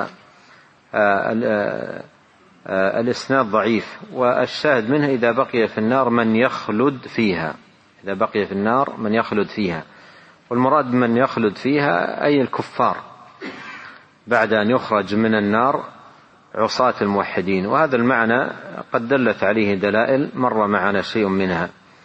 والإسناد ضعيف، والشاهد منه إذا بقي في النار من يخلد فيها، إذا بقي في النار من يخلد فيها، والمراد من يخلد فيها أي الكفار بعد أن يخرج من النار عصاة الموحدين. وهذا المعنى قد دلت عليه دلائل مر معنا شيء منها.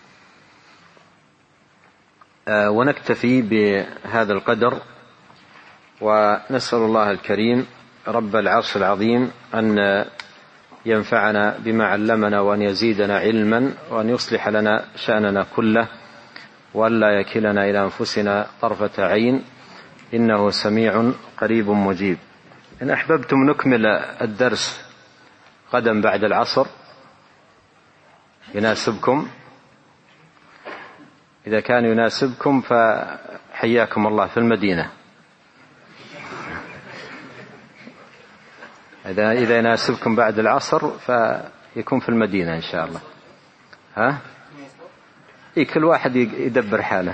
ونكتفي بهذا القدر، ونسأل الله الكريم رب العرش العظيم أن ينفعنا بما علمنا، وأن يزيدنا علما، وأن يصلح لنا شأننا كله، وأن لا يكلنا إلى أنفسنا طرفة عين، إنه سميع قريب مجيب. إن أحببتم نكمل الدرس غدا بعد العصر يناسبكم. إذا كان يناسبكم فحياكم الله في المدينة، إذا يناسبكم بعد العصر فيكون في المدينة إن شاء الله. كل واحد يدبر حاله،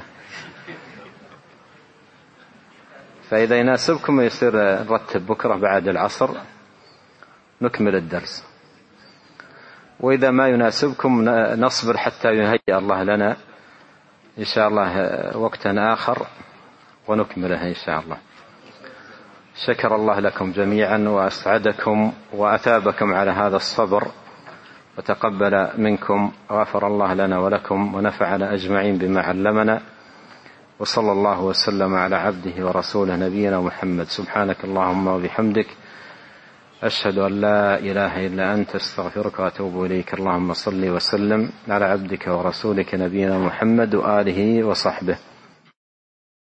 فإذا يناسبكم يصير نرتب بكرة بعد العصر نكمل الدرس، وإذا ما يناسبكم نصبر حتى يهيئ الله لنا إن شاء الله وقتا آخر ونكمله إن شاء الله. شكر الله لكم جميعا وأسعدكم وأثابكم على هذا الصبر، وتقبل منكم، غفر الله لنا ولكم، ونفعنا أجمعين بما علمنا، وصلى الله وسلم على عبده ورسوله نبينا محمد. سبحانك اللهم وبحمدك، أشهد أن لا إله إلا أنت، استغفرك وأتوب إليك. اللهم صل وسلم على عبدك ورسولك نبينا محمد وآله وصحبه.